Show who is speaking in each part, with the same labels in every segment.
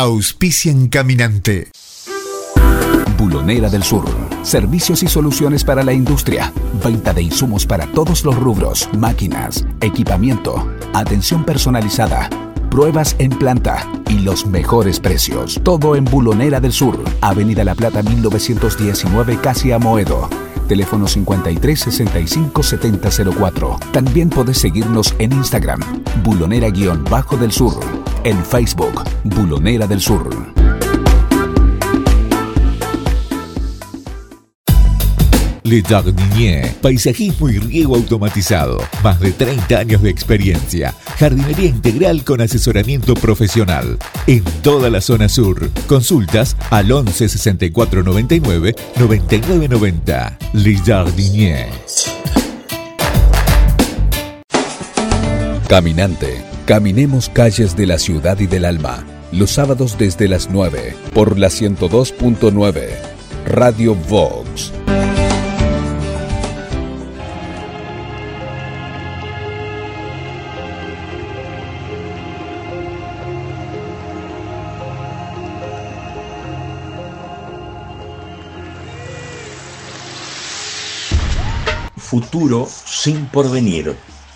Speaker 1: Auspician Caminante.
Speaker 2: Bulonera del Sur. Servicios y soluciones para la industria. Venta de insumos para todos los rubros. Máquinas, equipamiento, atención personalizada, pruebas en planta y los mejores precios. Todo en Bulonera del Sur. Avenida La Plata 1919, casi Amoedo. Teléfono 53 65 70 04. También podés seguirnos en Instagram, Bulonera-del Sur. En Facebook, Bulonera del Sur.
Speaker 3: Le Jardinier, paisajismo y riego automatizado. Más de 30 años de experiencia. Jardinería integral con asesoramiento profesional. En toda la zona sur. Consultas al 11 64 99 99 90. Le Jardinier.
Speaker 2: Caminante. Caminemos calles de la ciudad y del alma. Los sábados desde las 9. Por la 102.9. Radio Vox.
Speaker 4: Futuro sin porvenir.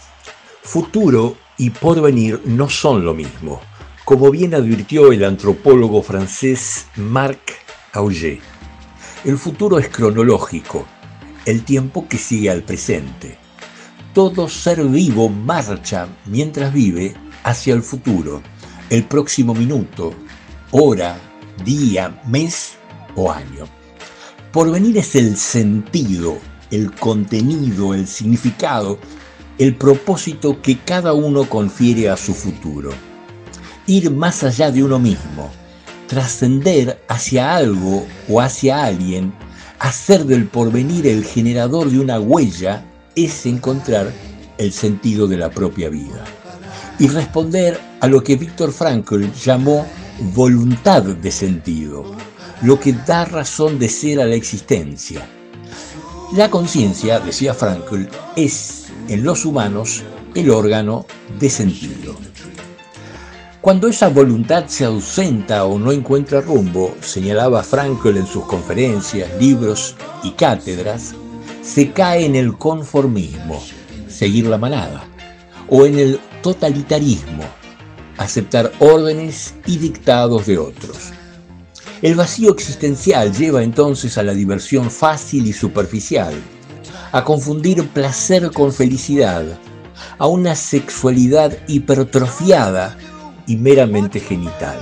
Speaker 4: Futuro y porvenir no son lo mismo, como bien advirtió el antropólogo francés Marc Augé. El futuro es cronológico, el tiempo que sigue al presente. Todo ser vivo marcha mientras vive hacia el futuro, el próximo minuto, hora, día, mes o año. Porvenir es el sentido, el contenido, el significado, el propósito que cada uno confiere a su futuro. Ir más allá de uno mismo, trascender hacia algo o hacia alguien, hacer del porvenir el generador de una huella, es encontrar el sentido de la propia vida. Y responder a lo que Viktor Frankl llamó voluntad de sentido, lo que da razón de ser a la existencia. La conciencia, decía Frankl, es en los humanos el órgano de sentido. Cuando esa voluntad se ausenta o no encuentra rumbo, señalaba Frankl en sus conferencias, libros y cátedras, se cae en el conformismo, seguir la manada, o en el totalitarismo, aceptar órdenes y dictados de otros. El vacío existencial lleva entonces a la diversión fácil y superficial, a confundir placer con felicidad, a una sexualidad hipertrofiada y meramente genital.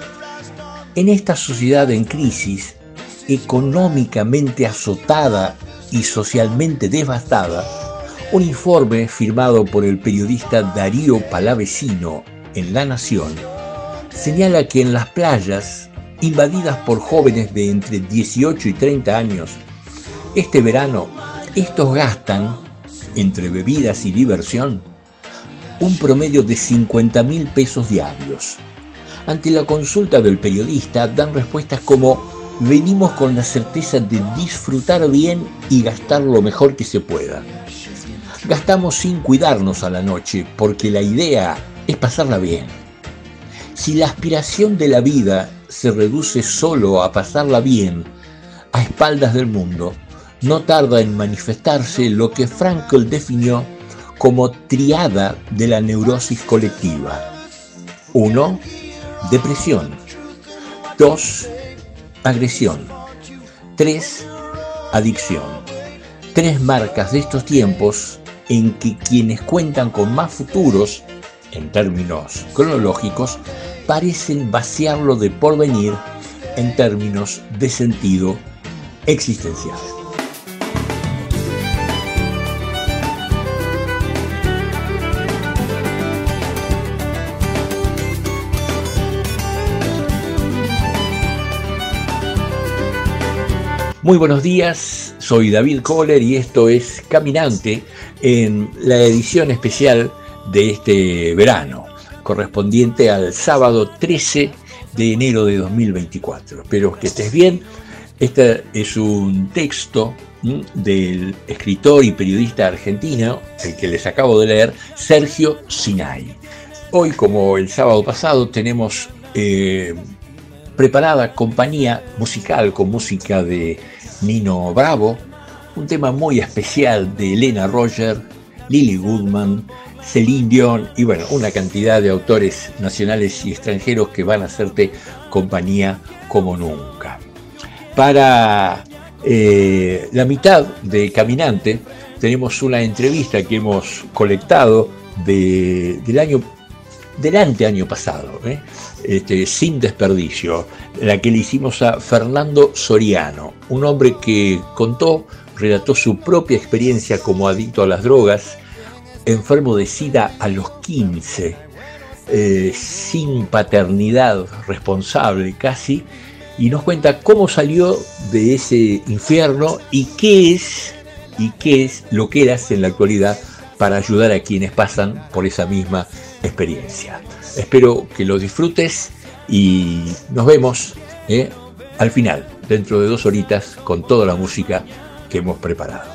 Speaker 4: En esta sociedad en crisis, económicamente azotada y socialmente devastada, un informe firmado por el periodista Darío Palavecino en La Nación señala que en las playas invadidas por jóvenes de entre 18 y 30 años, este verano, estos gastan, entre bebidas y diversión, un promedio de 50.000 pesos diarios. Ante la consulta del periodista, dan respuestas como: venimos con la certeza de disfrutar bien y gastar lo mejor que se pueda. Gastamos sin cuidarnos a la noche, porque la idea es pasarla bien. Si la aspiración de la vida se reduce solo a pasarla bien, a espaldas del mundo, no tarda en manifestarse lo que Frankl definió como triada de la neurosis colectiva. 1. Depresión. 2. Agresión. 3. Adicción. 3 marcas de estos tiempos en que quienes cuentan con más futuros, en términos cronológicos, parecen vaciarlo de porvenir en términos de sentido existencial. Muy buenos días, soy David Kohler y esto es Caminante en la edición especial de este verano, correspondiente al sábado 13 de enero de 2024. Espero que estés bien. Este es un texto del escritor y periodista argentino, el que les acabo de leer, Sergio Sinay. Hoy, como el sábado pasado, tenemos preparada compañía musical con música de Nino Bravo, un tema muy especial de Elena Roger, Lily Goodman, Celine Dion y bueno, una cantidad de autores nacionales y extranjeros que van a hacerte compañía como nunca. Para la mitad de Caminante tenemos una entrevista que hemos colectado del año pasado, sin desperdicio, la que le hicimos a Fernando Soriano, un hombre que relató su propia experiencia como adicto a las drogas, enfermo de SIDA a los 15, sin paternidad responsable casi, y nos cuenta cómo salió de ese infierno y qué es lo que él hace en la actualidad para ayudar a quienes pasan por esa misma experiencia. Espero que lo disfrutes y nos vemos al final, dentro de 2 horitas, con toda la música que hemos preparado.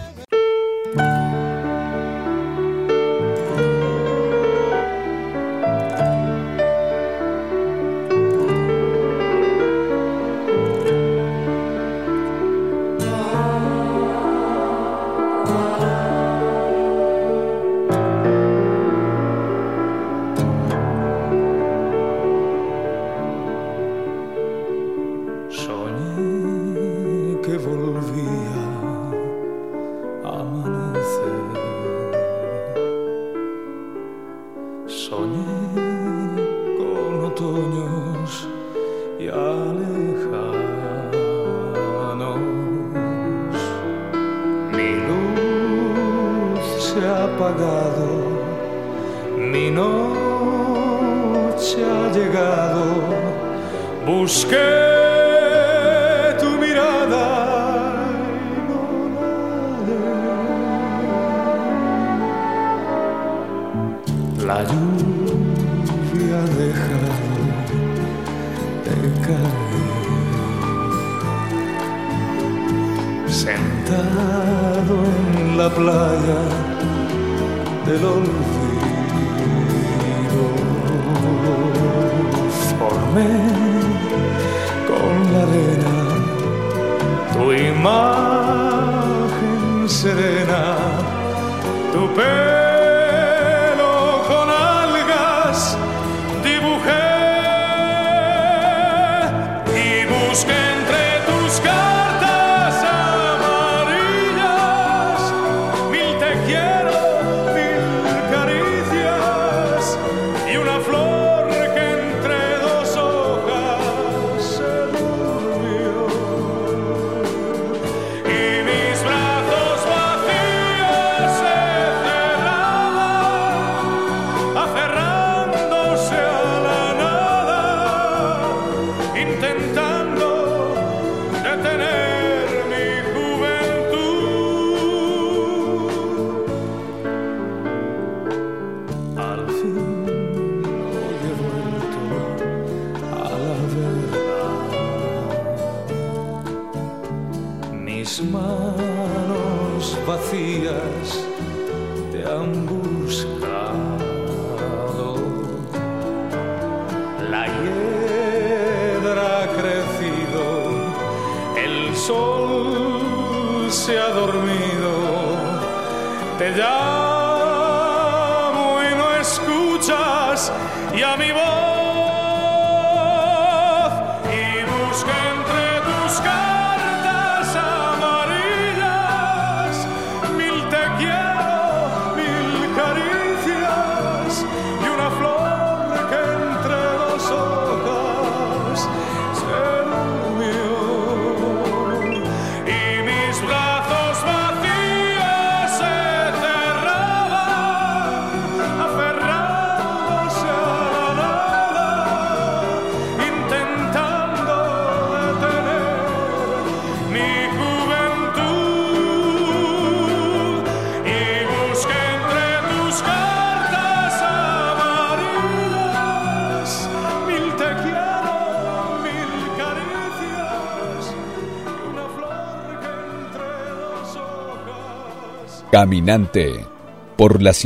Speaker 2: Caminante por la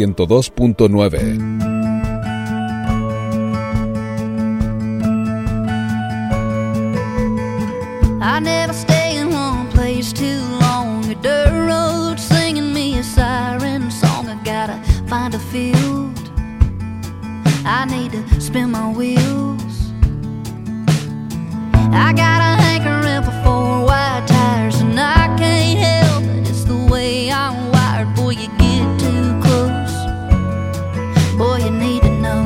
Speaker 2: 102.9.
Speaker 5: I never stay in one place too long. A dirt road singing me a siren song. I gotta find a field, I need to spin my wheels. I got a hankering for 4 wide tires, and I can't help it, it's the way I'm wired. Boy, you get too close, boy, you need to know.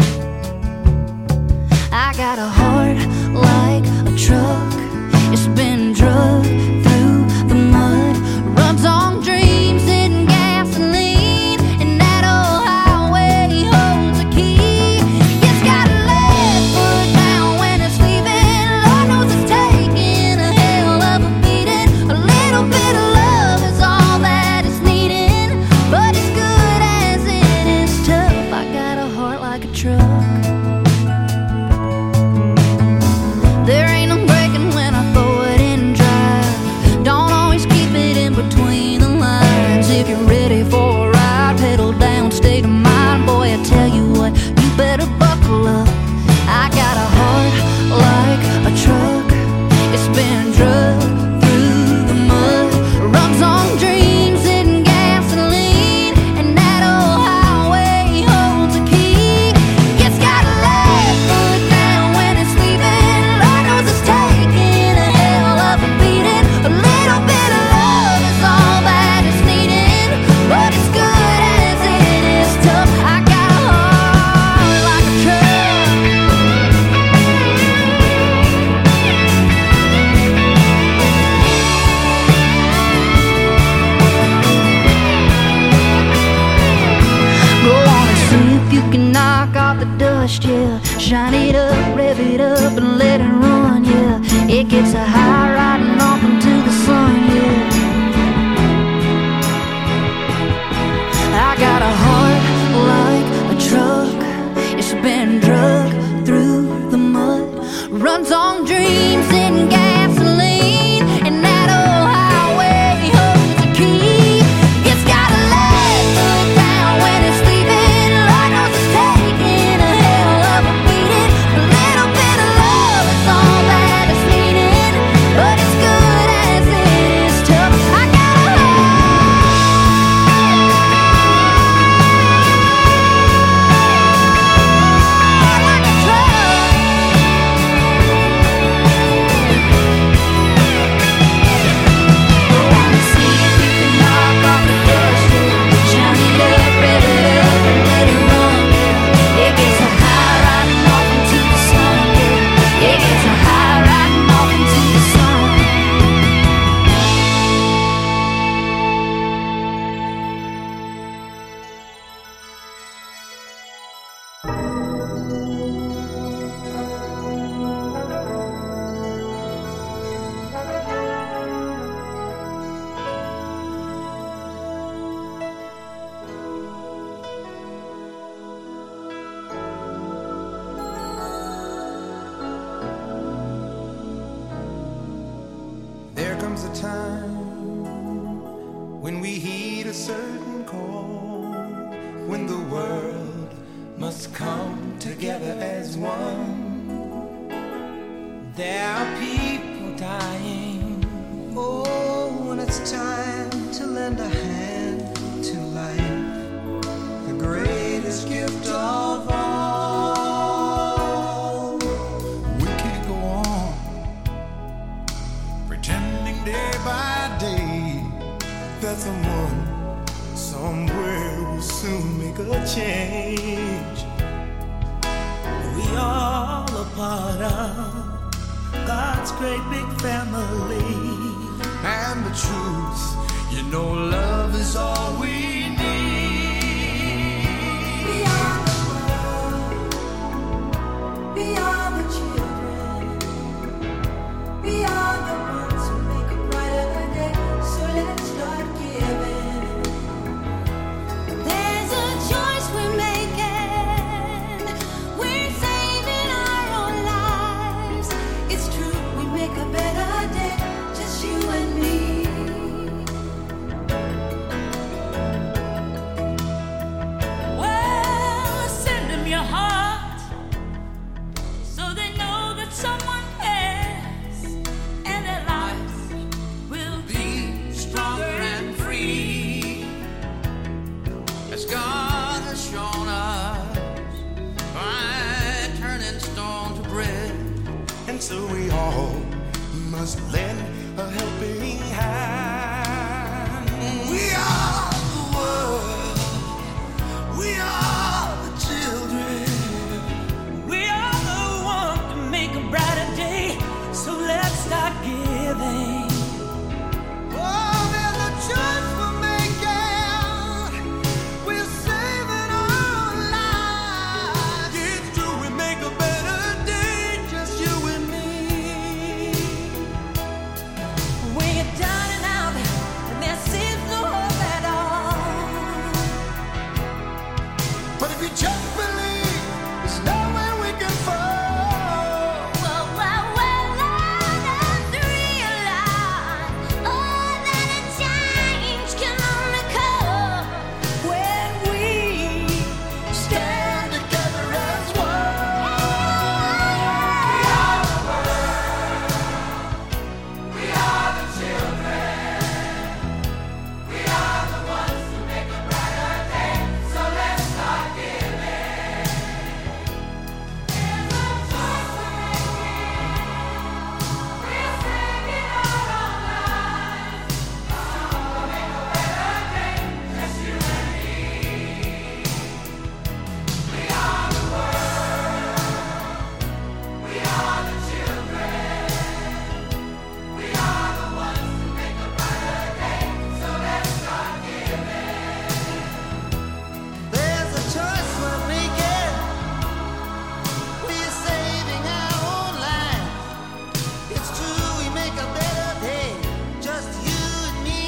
Speaker 5: I got a heart like a truck, it's been drugged through the mud, runs on dreams and gasoline, and that old highway holds a key. It's got a left foot down when it's leaving. Lord knows it's taking a hell of a beating. A little bit of love is all that it's needing, but as good as it is tough, I got a heart like a truck. There ain't no breaking when I throw it in drive. Don't always keep it in between the lines. If you're ready for a ride, pedal down, state of mind. Boy, I tell you what, you better buckle up. I got a heart like a truck, it's been drugged through the mud, runs on dreams and gasoline, and that old highway holds a key. It's got a left foot down when it's leaving. Lord knows it's taking a hell of a beating. A little bit of love is all that it's needing, but as good as it is tough, I got a heart like a truck. Go on and see if you can knock off the dust, yeah. Shine it up, rev it up, and let it run, yeah. It gets a high riding off into the sun, yeah. I got a heart like a truck, it's been drugged through the mud, runs on dreams and gasoline, and that old highway holds a key. It's got a left foot down when it's leaving. Lord knows it's taking a hell of a beating. A little bit of love is all that it's needing, but as good as it is tough, I got a heart like a truck. Go on and see if you can knock off the dust, yeah. Shine it up, rev it up, and let it run, yeah. It gets a high riding off into the sun, yeah. It gets a high riding off into the sun.
Speaker 6: There comes a time when we heed a certain call, when the world must come together as one. There are people dying. Oh, when it's time to lend a hand to life, the greatest gift of all. We can't go on pretending day by day that someone somewhere will soon make a change. We all a part of God's great big family, and the truth, you know, love is all we need. Beyond the world, beyond the children, beyond the ones who make a brighter day. So let's start giving.
Speaker 5: There's a choice we're making. We're saving our own lives.
Speaker 6: It's true, we make a better day, just you and me. And so we all must lend a helping hand. We are the world. We are the children.
Speaker 7: We are the one to make a brighter day. So let's start giving.
Speaker 6: Oh, there's a choice we're making. We're saving our lives. It's true, we make a better day, just you and me.
Speaker 7: When you're down and out, and there seems no hope at all.
Speaker 6: But if you just believe, there's nowhere we can fall.
Speaker 5: Let's realize, oh, that a change can only come
Speaker 7: When we
Speaker 6: Stand together as one. There's a choice we're making. We're saving our own lives. It's true, we make a better day, just you and me.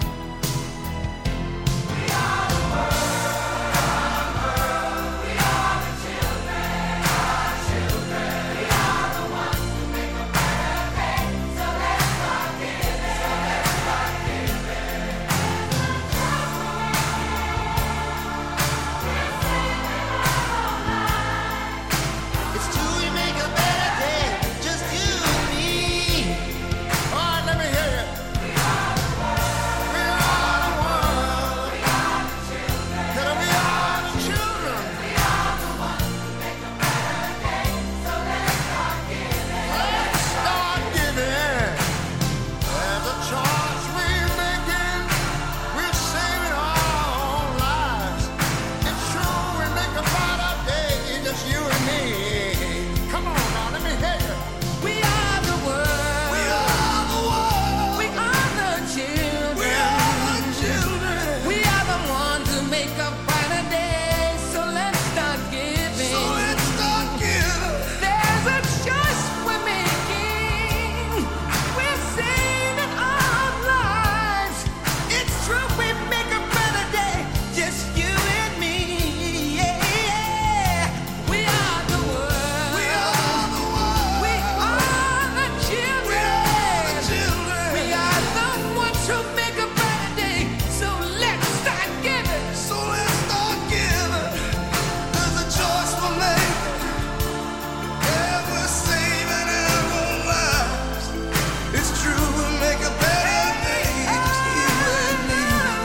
Speaker 6: It's true, we make a better day, just you and me. All right, let me hear you. We are the world. We are the world. We are the children. Tell 'em we are the children. We are the ones who make a better day. So let's start giving. Let's start giving. There's a choice we're making. We're saving our own lives. It's true, we make a brighter day, just you and me. Come on now, let me hear you.
Speaker 7: we are the world.
Speaker 6: We are the world.
Speaker 7: We are the children.
Speaker 6: We are the children.
Speaker 7: We are the ones who make a brighter day. So let's start giving.
Speaker 6: So let's start giving.
Speaker 7: There's a choice we're making. We're saving our lives.
Speaker 6: It's true, we make a better day, just you and me. Yeah, yeah.
Speaker 7: We are the world.
Speaker 6: We are the world.
Speaker 7: We are the children.
Speaker 6: the children.
Speaker 7: We are the ones who make a brighter day. So let's start giving.
Speaker 6: So let's start giving. There's a choice we're making. Yeah, we're saving our own lives. It's true, we make a better day, just you and me.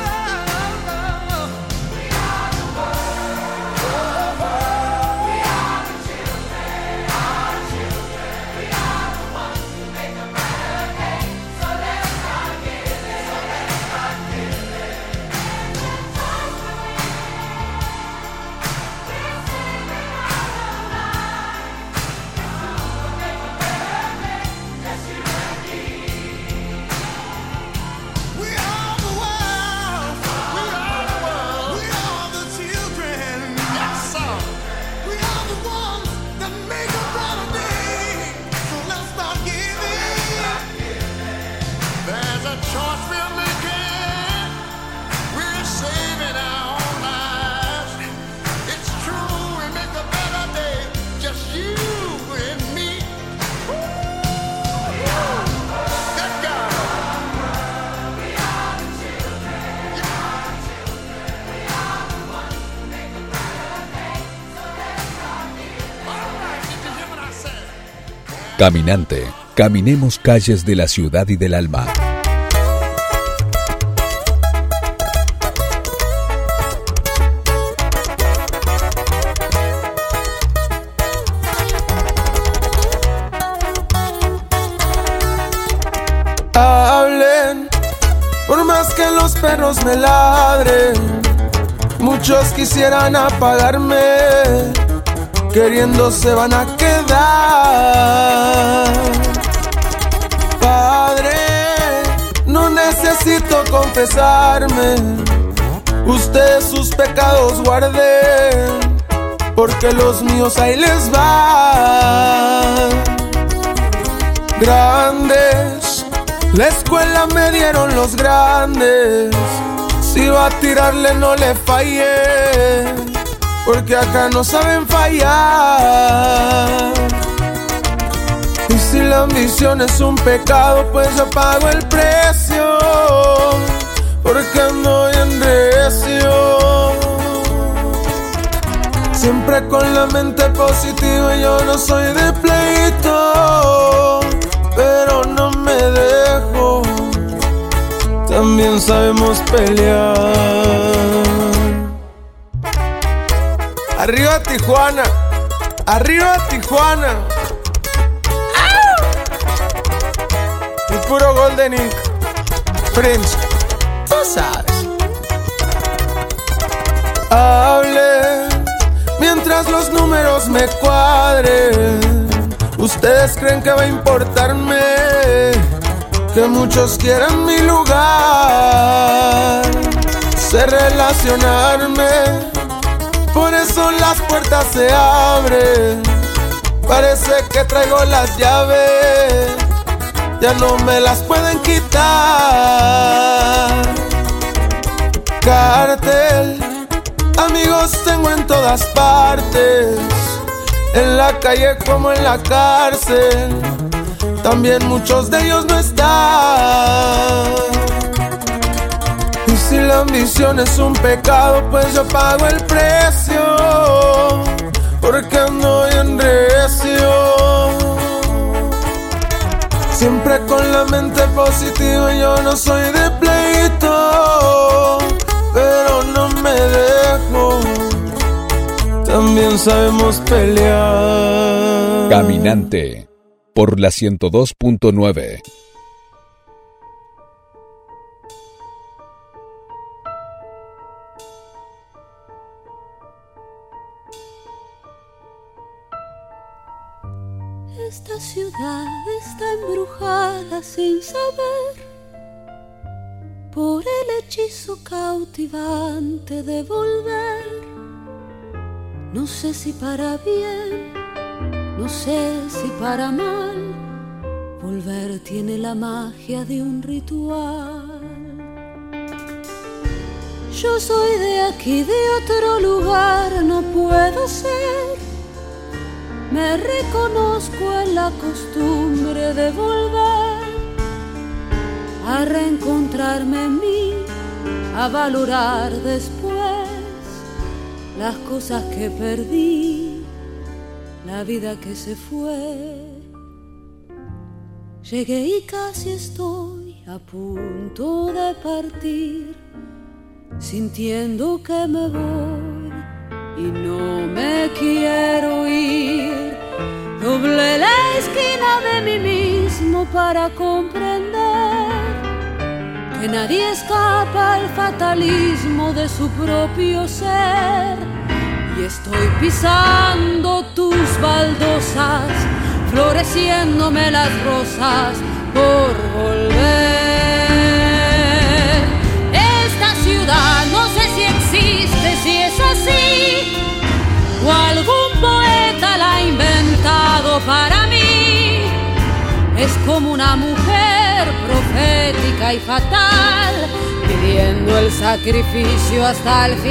Speaker 6: We are the world. We are the world. We are the children. Yes, sir. We are the ones that make a brighter day. So let's start giving. There's a choice we're making. We're saving our own lives. It's true, we make a better day. Just you and me. Good God.
Speaker 2: Caminante, caminemos calles de la ciudad y del alma.
Speaker 6: que los perros me ladren. Muchos quisieran apagarme, queriendo se van a quedar. Padre, no necesito confesarme, ustedes sus pecados guarden, porque los míos ahí les van. Grandes, la escuela me dieron los grandes. Si va a tirarle no le fallé, porque acá no saben fallar. Y si la ambición es un pecado, pues yo pago el precio, porque ando bien recio. Siempre con la mente positiva, yo no soy de pleito, pero no me dejo. También sabemos pelear. Arriba Tijuana, arriba Tijuana. ¡Ah! El puro Golden Ink, Prince, tú sabes. Hable mientras los números me cuadren. Ustedes creen que va a importarme que muchos quieran mi lugar, sé relacionarme, por eso las puertas se abren. Parece que traigo las llaves, ya no me las pueden quitar. Cartel, amigos tengo en todas partes, en la calle como en la cárcel. También muchos de ellos no están. Y si la ambición es un pecado, pues yo pago el precio, porque ando bien recio. Siempre con la mente positiva, yo no soy de pleito, pero no me dejo. También sabemos pelear.
Speaker 2: Caminante por la 102.9.
Speaker 8: Esta ciudad está embrujada sin saber por el hechizo cautivante de volver. No sé si para bien, no sé si para mal, volver tiene la magia de un ritual. Yo soy de aquí, de otro lugar, no puedo ser. Me reconozco en la costumbre de volver a reencontrarme en mí, a valorar después las cosas que perdí, la vida que se fue. Llegué y casi estoy a punto de partir, sintiendo que me voy y no me quiero ir. Doblé la esquina de mí mismo para comprender que nadie escapa al fatalismo de su propio ser. Y estoy pisando tus baldosas, floreciéndome las rosas por volver. Esta ciudad no sé si existe, si es así, o algún poeta la ha inventado para mí. Es como una mujer profética y fatal, pidiendo el sacrificio hasta el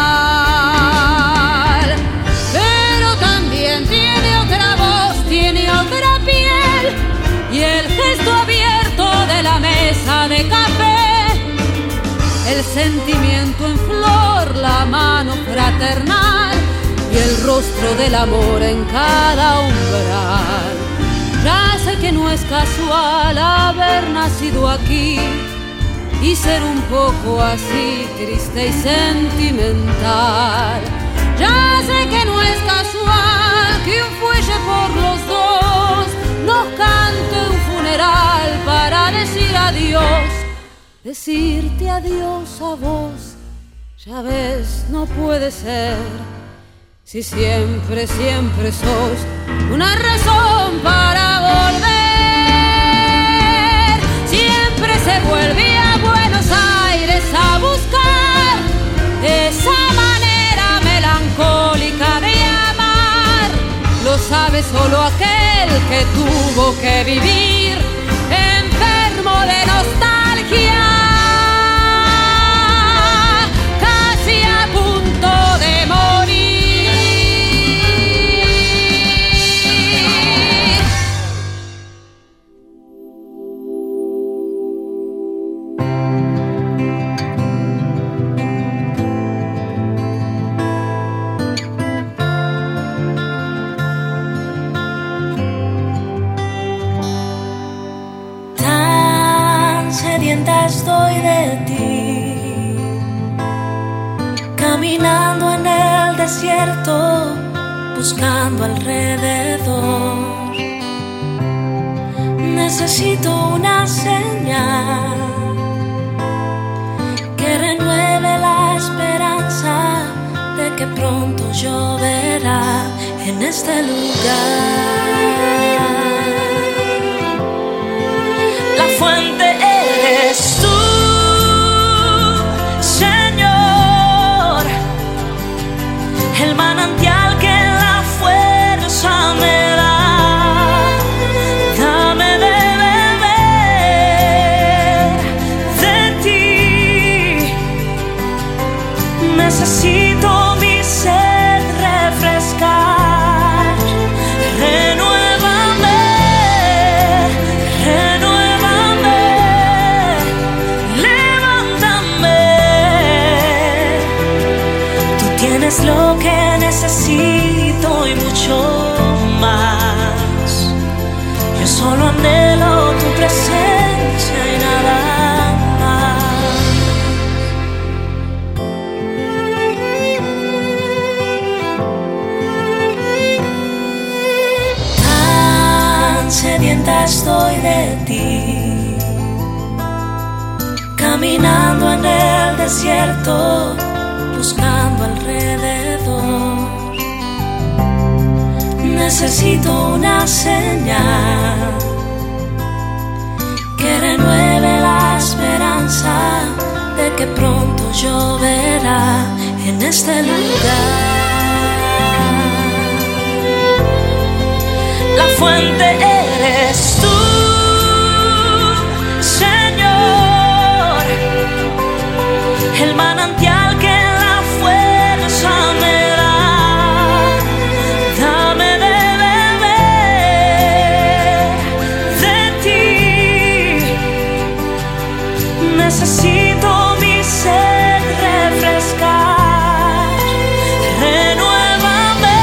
Speaker 8: final. Pero también tiene otra voz, tiene otra piel, y el gesto abierto de la mesa de café, el sentimiento en flor, la mano fraternal y el rostro del amor en cada umbral. Ya sé que no es casual haber nacido aquí y ser un poco así, triste y sentimental. Ya sé que no es casual que un fuelle por los dos nos cante un funeral para decir adiós decirte adiós a vos, ya ves, no puede ser. Si siempre, siempre sos una razón para volver. Siempre se vuelve a Buenos Aires a buscar esa manera melancólica de amar. Lo sabe solo aquel que tuvo que vivir enfermo de nostalgia, casi a punto de morir.
Speaker 9: Estoy de ti, caminando en el desierto, buscando alrededor. Necesito una señal que renueve la esperanza de que pronto lloverá en este lugar. La fuente eres tú, Señor, el manantial que la fuerza me da. Dame de beber de ti. Necesito mi sed refrescar. Renuévame, renuévame, levántame. Tú tienes lo que necesito y mucho más. Yo solo anhelo tu presencia y nada más. Tan sedienta estoy de ti, caminando en el desierto, buscando alrededor. Necesito una señal que renueve la esperanza de que pronto lloverá en este lugar. La fuente eres tú, Señor, el manantial que la fuerza me da. Dame de beber de ti. Necesito mi sed refrescar. Renuévame,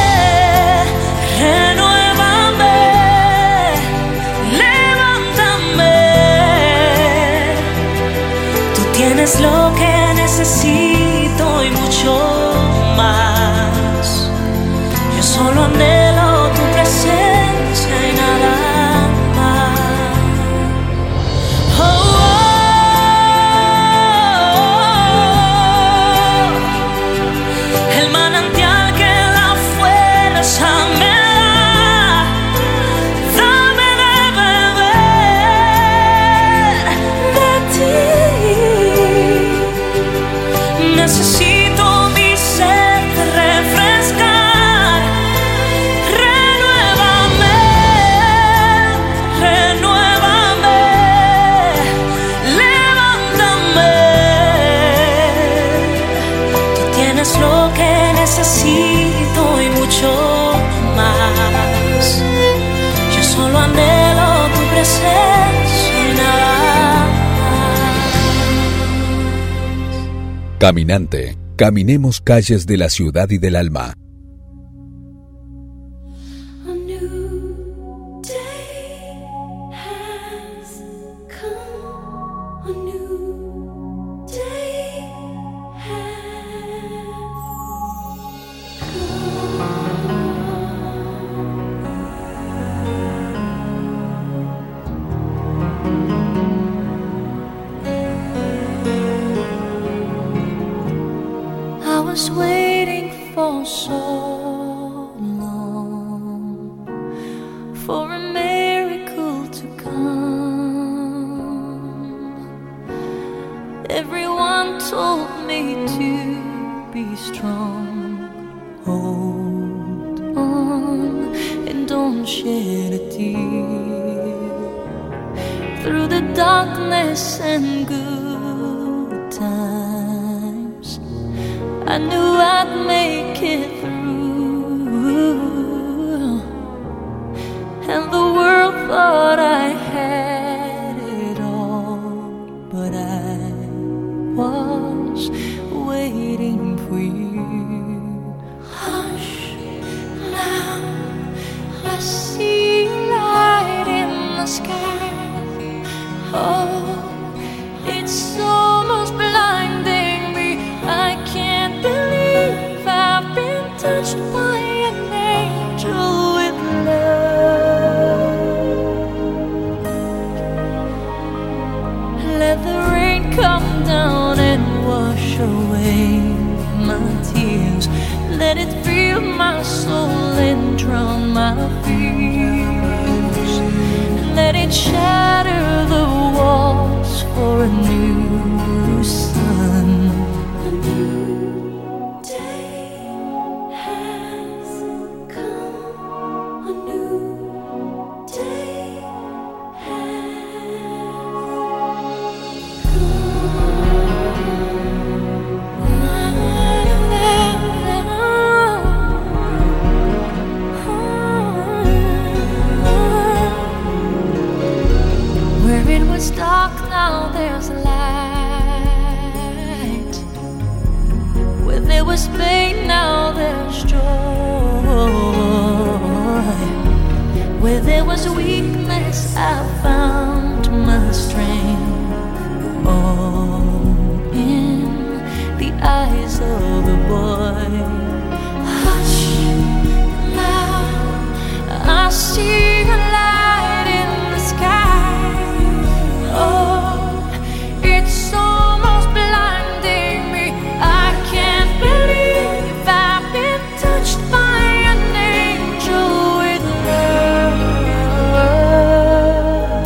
Speaker 9: renuévame, levántame. Tú tienes lo que necesito y mucho más. Yo solo anhelo tu presencia y nada más. Oh, oh, oh. El manantial que la fuerza me da. Dame de beber de ti. Necesito mi sed refrescar. Renuévame, renuévame, levántame. Tú tienes lo que necesito y mucho más. Yo solo anhelo tu presencia y nada más.
Speaker 2: Caminante, caminemos calles de la ciudad y del alma.
Speaker 9: A new day has come. A new day has come. was waiting for so long for a miracle to come. Everyone told me to be strong. Hold on and don't shed a tear. Through the darkness and good times, I knew I'd make it through. And the world thought I had it all, but I was waiting for you. Hush, now I see a light in the sky. Oh, it's almost blinding me. I can't believe I've been touched by an angel with love. Let the rain come down and wash away my tears. Let it fill my soul and drown my fears. Let it shatter the walls for a new sun.
Speaker 5: A new day has come. A new day
Speaker 9: Where it was dark, now there's light. Where there was pain, now there's joy. Where there was weakness, I found my strength. All in the eyes of a boy. Hush, now I see a light in the sky. Oh, it's almost blinding me. I can't believe I've been touched by an angel with love.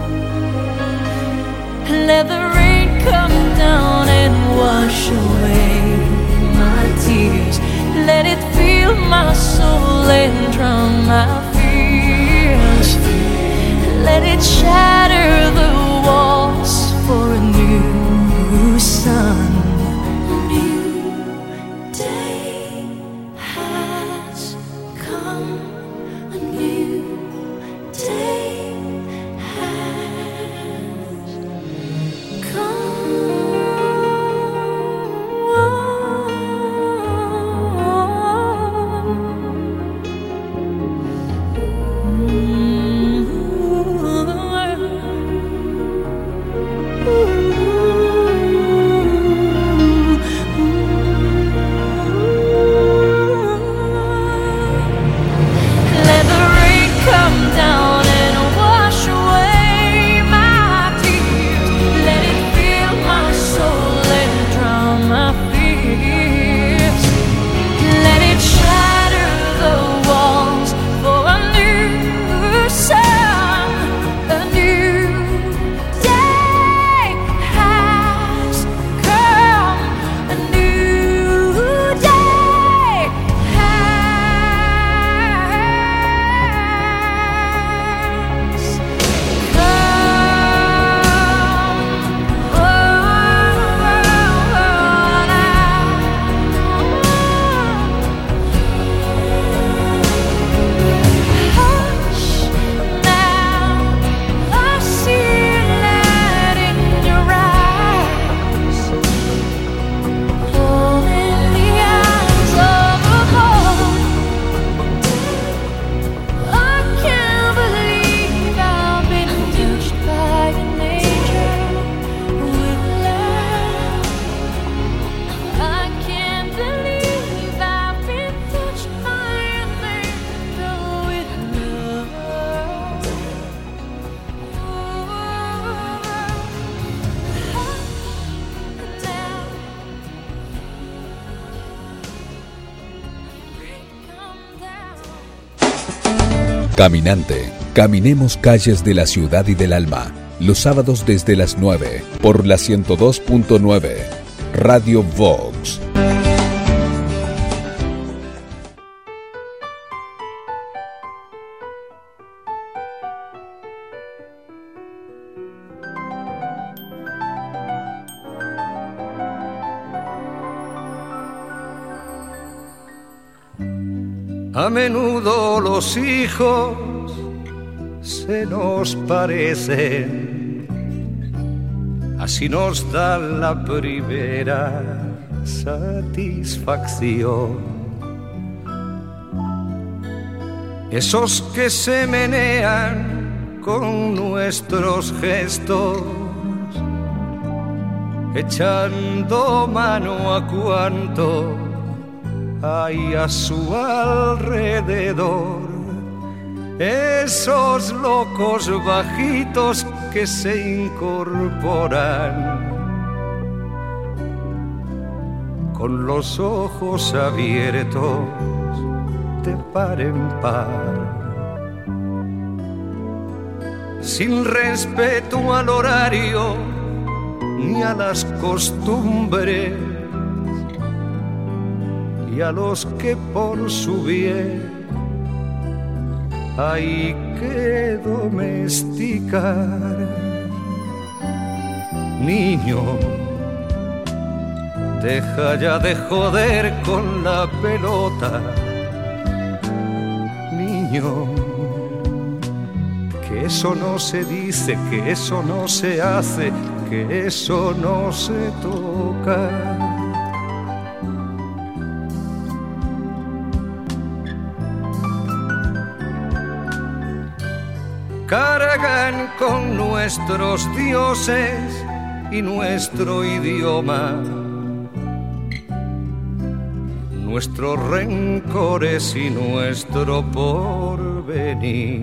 Speaker 9: Let the rain come down and wash away my tears. Let it fill my soul and drown my fears. Let it shatter the walls for a new sun.
Speaker 5: A new day has come. A new day has come.
Speaker 2: Caminante, caminemos calles de la ciudad y del alma. Los sábados desde las 9 por la 102.9 Radio Vox.
Speaker 10: A menudo los hijos se nos parecen, así nos da la primera satisfacción. Esos que se menean con nuestros gestos, echando mano a cuanto hay a su alrededor. Esos locos bajitos que se incorporan con los ojos abiertos de par en par, sin respeto al horario ni a las costumbres, y a los que por su bien hay que domesticar. Niño, deja ya de joder con la pelota. Niño, que eso no se dice, que eso no se hace, que eso no se toca. Cargan con nuestros dioses y nuestro idioma, nuestros rencores y nuestro porvenir.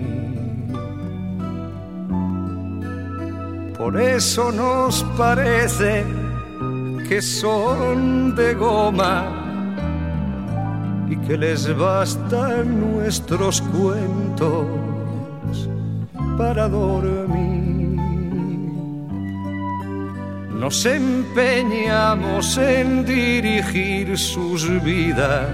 Speaker 10: Por eso nos parece que son de goma y que les bastan nuestros cuentos para dormir. Nos empeñamos en dirigir sus vidas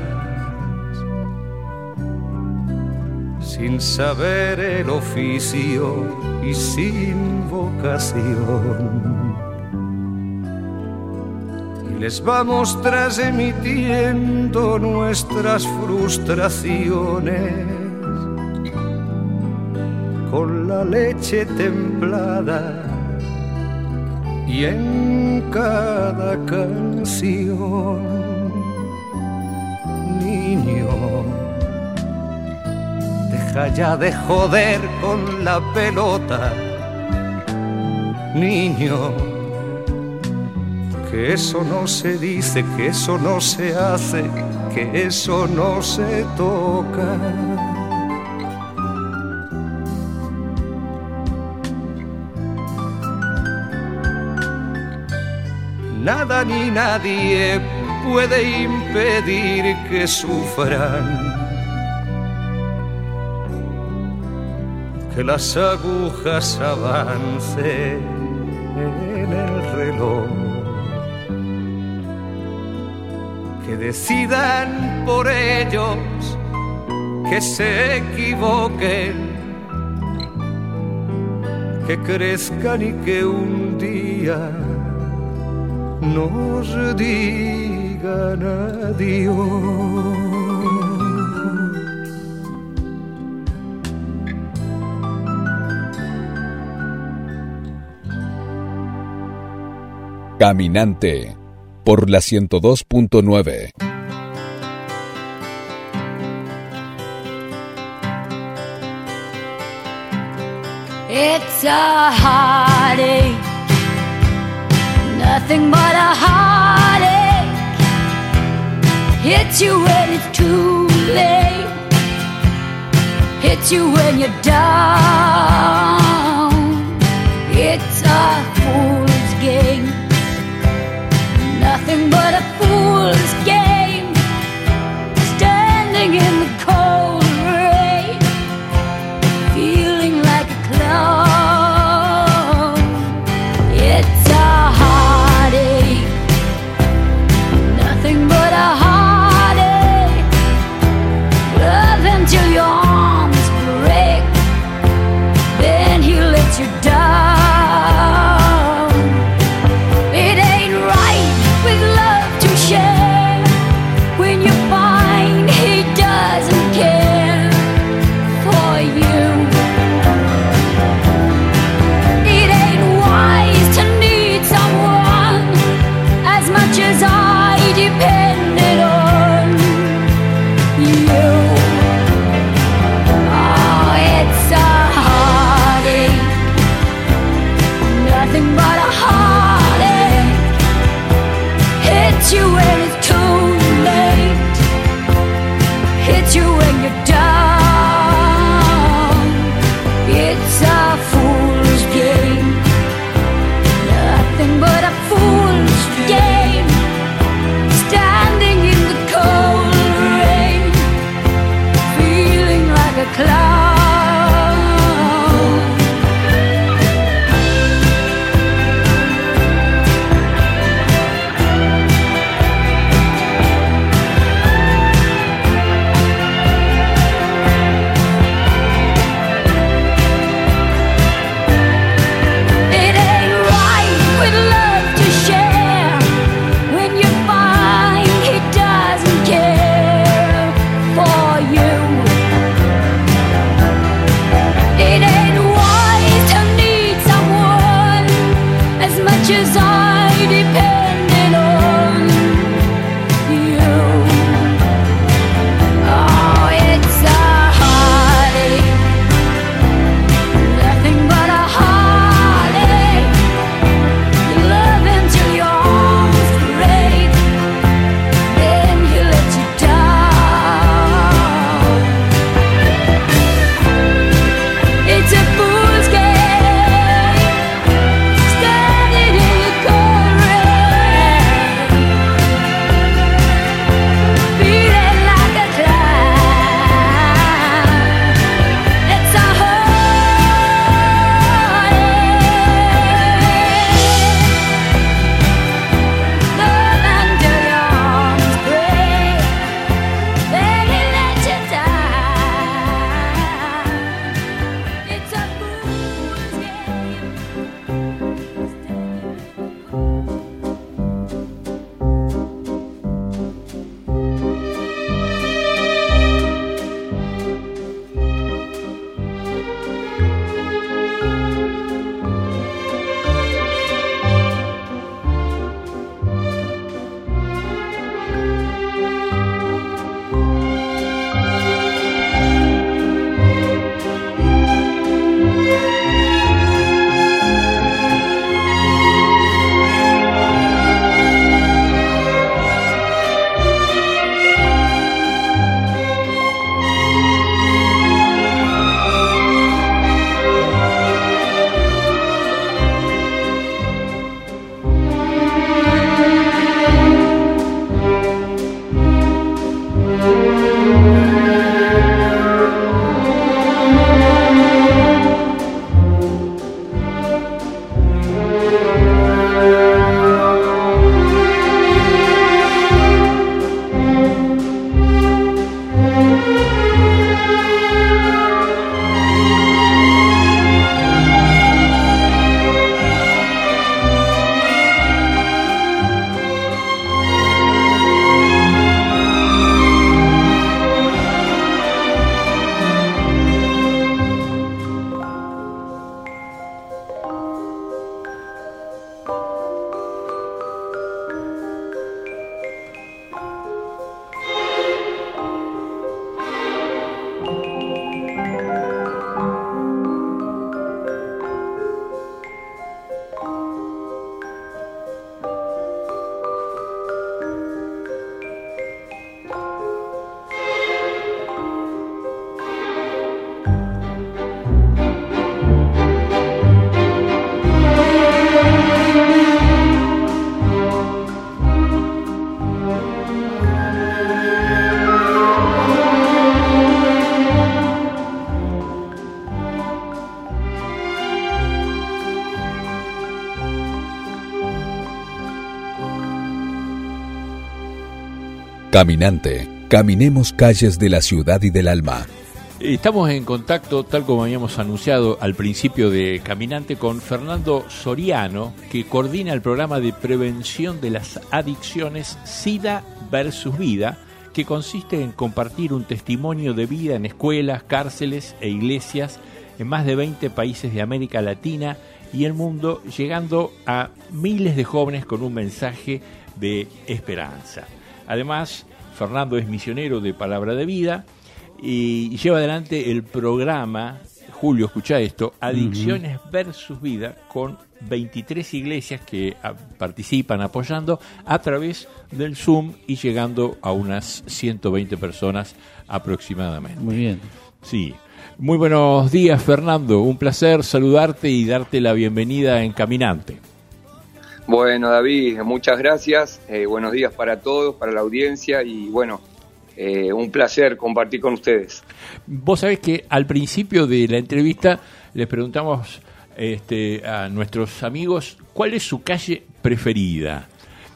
Speaker 10: sin saber el oficio y sin vocación. Y les vamos transmitiendo nuestras frustraciones con la leche templada y en cada canción. Niño, deja ya de joder con la pelota. Niño, que eso no se dice, que eso no se hace, que eso no se toca. Nada ni nadie puede impedir que sufran, que las agujas avancen en el reloj, que decidan por ellos, que se equivoquen, que crezcan y que un día nos digan adiós.
Speaker 2: Caminante por la 102.9.
Speaker 5: It's a heartache, nothing but a heartache. Hits you when it's too late, hits you when you're down. It's a fool's game, nothing but a fool's game. Standing in the cold rain,
Speaker 9: much as I depended on you. Oh, it's a heartache, nothing but a heartache. You love until your arms break, then he lets you down. It's a fool's game, started in the cold rain, feeling like a clown. It's a heartache, love until your arms break, then he lets you down. It's a fool's game.
Speaker 2: Caminante, caminemos calles de la ciudad y del alma.
Speaker 11: Estamos en contacto, tal como habíamos anunciado al principio de Caminante, con Fernando Soriano, que coordina el programa de prevención de las adicciones SIDA versus Vida, que consiste en compartir un testimonio de vida en escuelas, cárceles e iglesias en más de 20 países de América Latina y el mundo, llegando a miles de jóvenes con un mensaje de esperanza. Además, Fernando es misionero de Palabra de Vida y lleva adelante el programa, Julio, escucha esto, Adicciones versus Vida, con 23 iglesias que participan apoyando a través del Zoom y llegando a unas 120 personas aproximadamente.
Speaker 12: Muy bien.
Speaker 11: Sí. Muy buenos días, Fernando. Un placer saludarte y darte la bienvenida en Caminante.
Speaker 13: Bueno, David, muchas gracias. Buenos días para todos, para la audiencia y bueno, un placer compartir con ustedes.
Speaker 11: Vos sabés que al principio de la entrevista les preguntamos a nuestros amigos cuál es su calle preferida.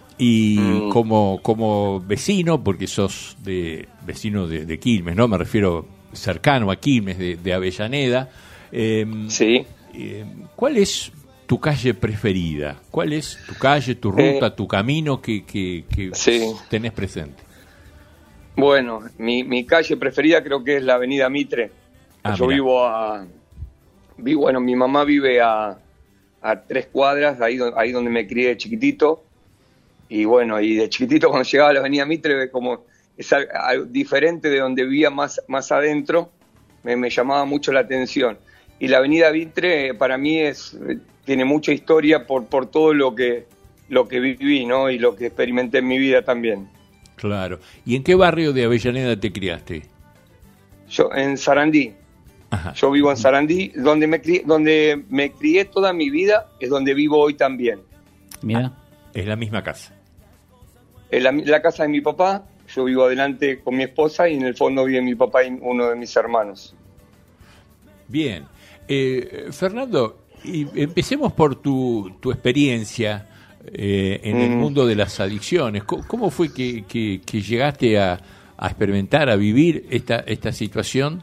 Speaker 11: Y como vecino, porque sos vecino de Quilmes, ¿no? Me refiero cercano a Quilmes, de Avellaneda.
Speaker 13: Sí.
Speaker 11: ¿Cuál es tu calle preferida? ¿Cuál es tu calle, tu ruta, tu camino que
Speaker 13: sí.
Speaker 11: tenés presente?
Speaker 13: Bueno, mi calle preferida creo que es la Avenida Mitre. Yo
Speaker 11: mira.
Speaker 13: mi mamá vive a a 3 cuadras, ahí donde me crié de chiquitito. Y bueno, y de chiquitito cuando llegaba a la avenida Mitre, como es algo diferente de donde vivía más adentro, me llamaba mucho la atención. Y la avenida Mitre para mí tiene mucha historia por todo lo que viví, ¿no? Y lo que experimenté en mi vida también.
Speaker 11: Claro. ¿Y en qué barrio de Avellaneda te criaste?
Speaker 13: Yo en Sarandí.
Speaker 11: Ajá.
Speaker 13: Yo vivo en Sarandí, donde me crié toda mi vida, es donde vivo hoy también.
Speaker 12: Mira.
Speaker 11: Es la misma casa.
Speaker 13: En la casa de mi papá, yo vivo adelante con mi esposa y en el fondo vive mi papá y uno de mis hermanos.
Speaker 11: Bien. Fernando, empecemos por tu experiencia en el mundo de las adicciones. ¿Cómo fue que llegaste a experimentar, a vivir esta situación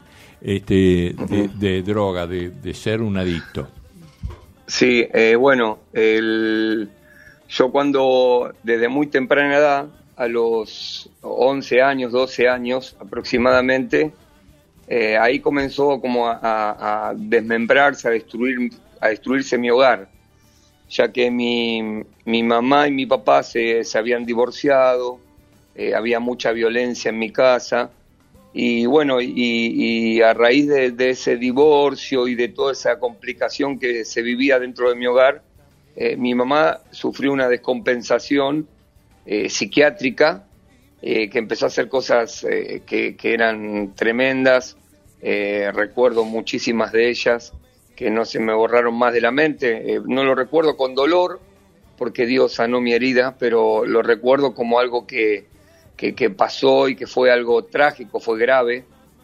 Speaker 11: de droga, de ser un adicto?
Speaker 13: Sí, bueno, yo cuando desde muy temprana edad, a los 11 años, 12 años aproximadamente, ahí comenzó como a desmembrarse, a destruirse mi hogar, ya que mi mamá y mi papá se habían divorciado, había mucha violencia en mi casa, y bueno, y a raíz de ese divorcio y de toda esa complicación que se vivía dentro de mi hogar, mi mamá sufrió una descompensación psiquiátrica, que empezó a hacer cosas que eran tremendas. Recuerdo muchísimas de ellas que no se me borraron más de la mente. No lo recuerdo con dolor porque Dios sanó mi herida, pero lo recuerdo como algo que pasó y que fue algo trágico, fue grave,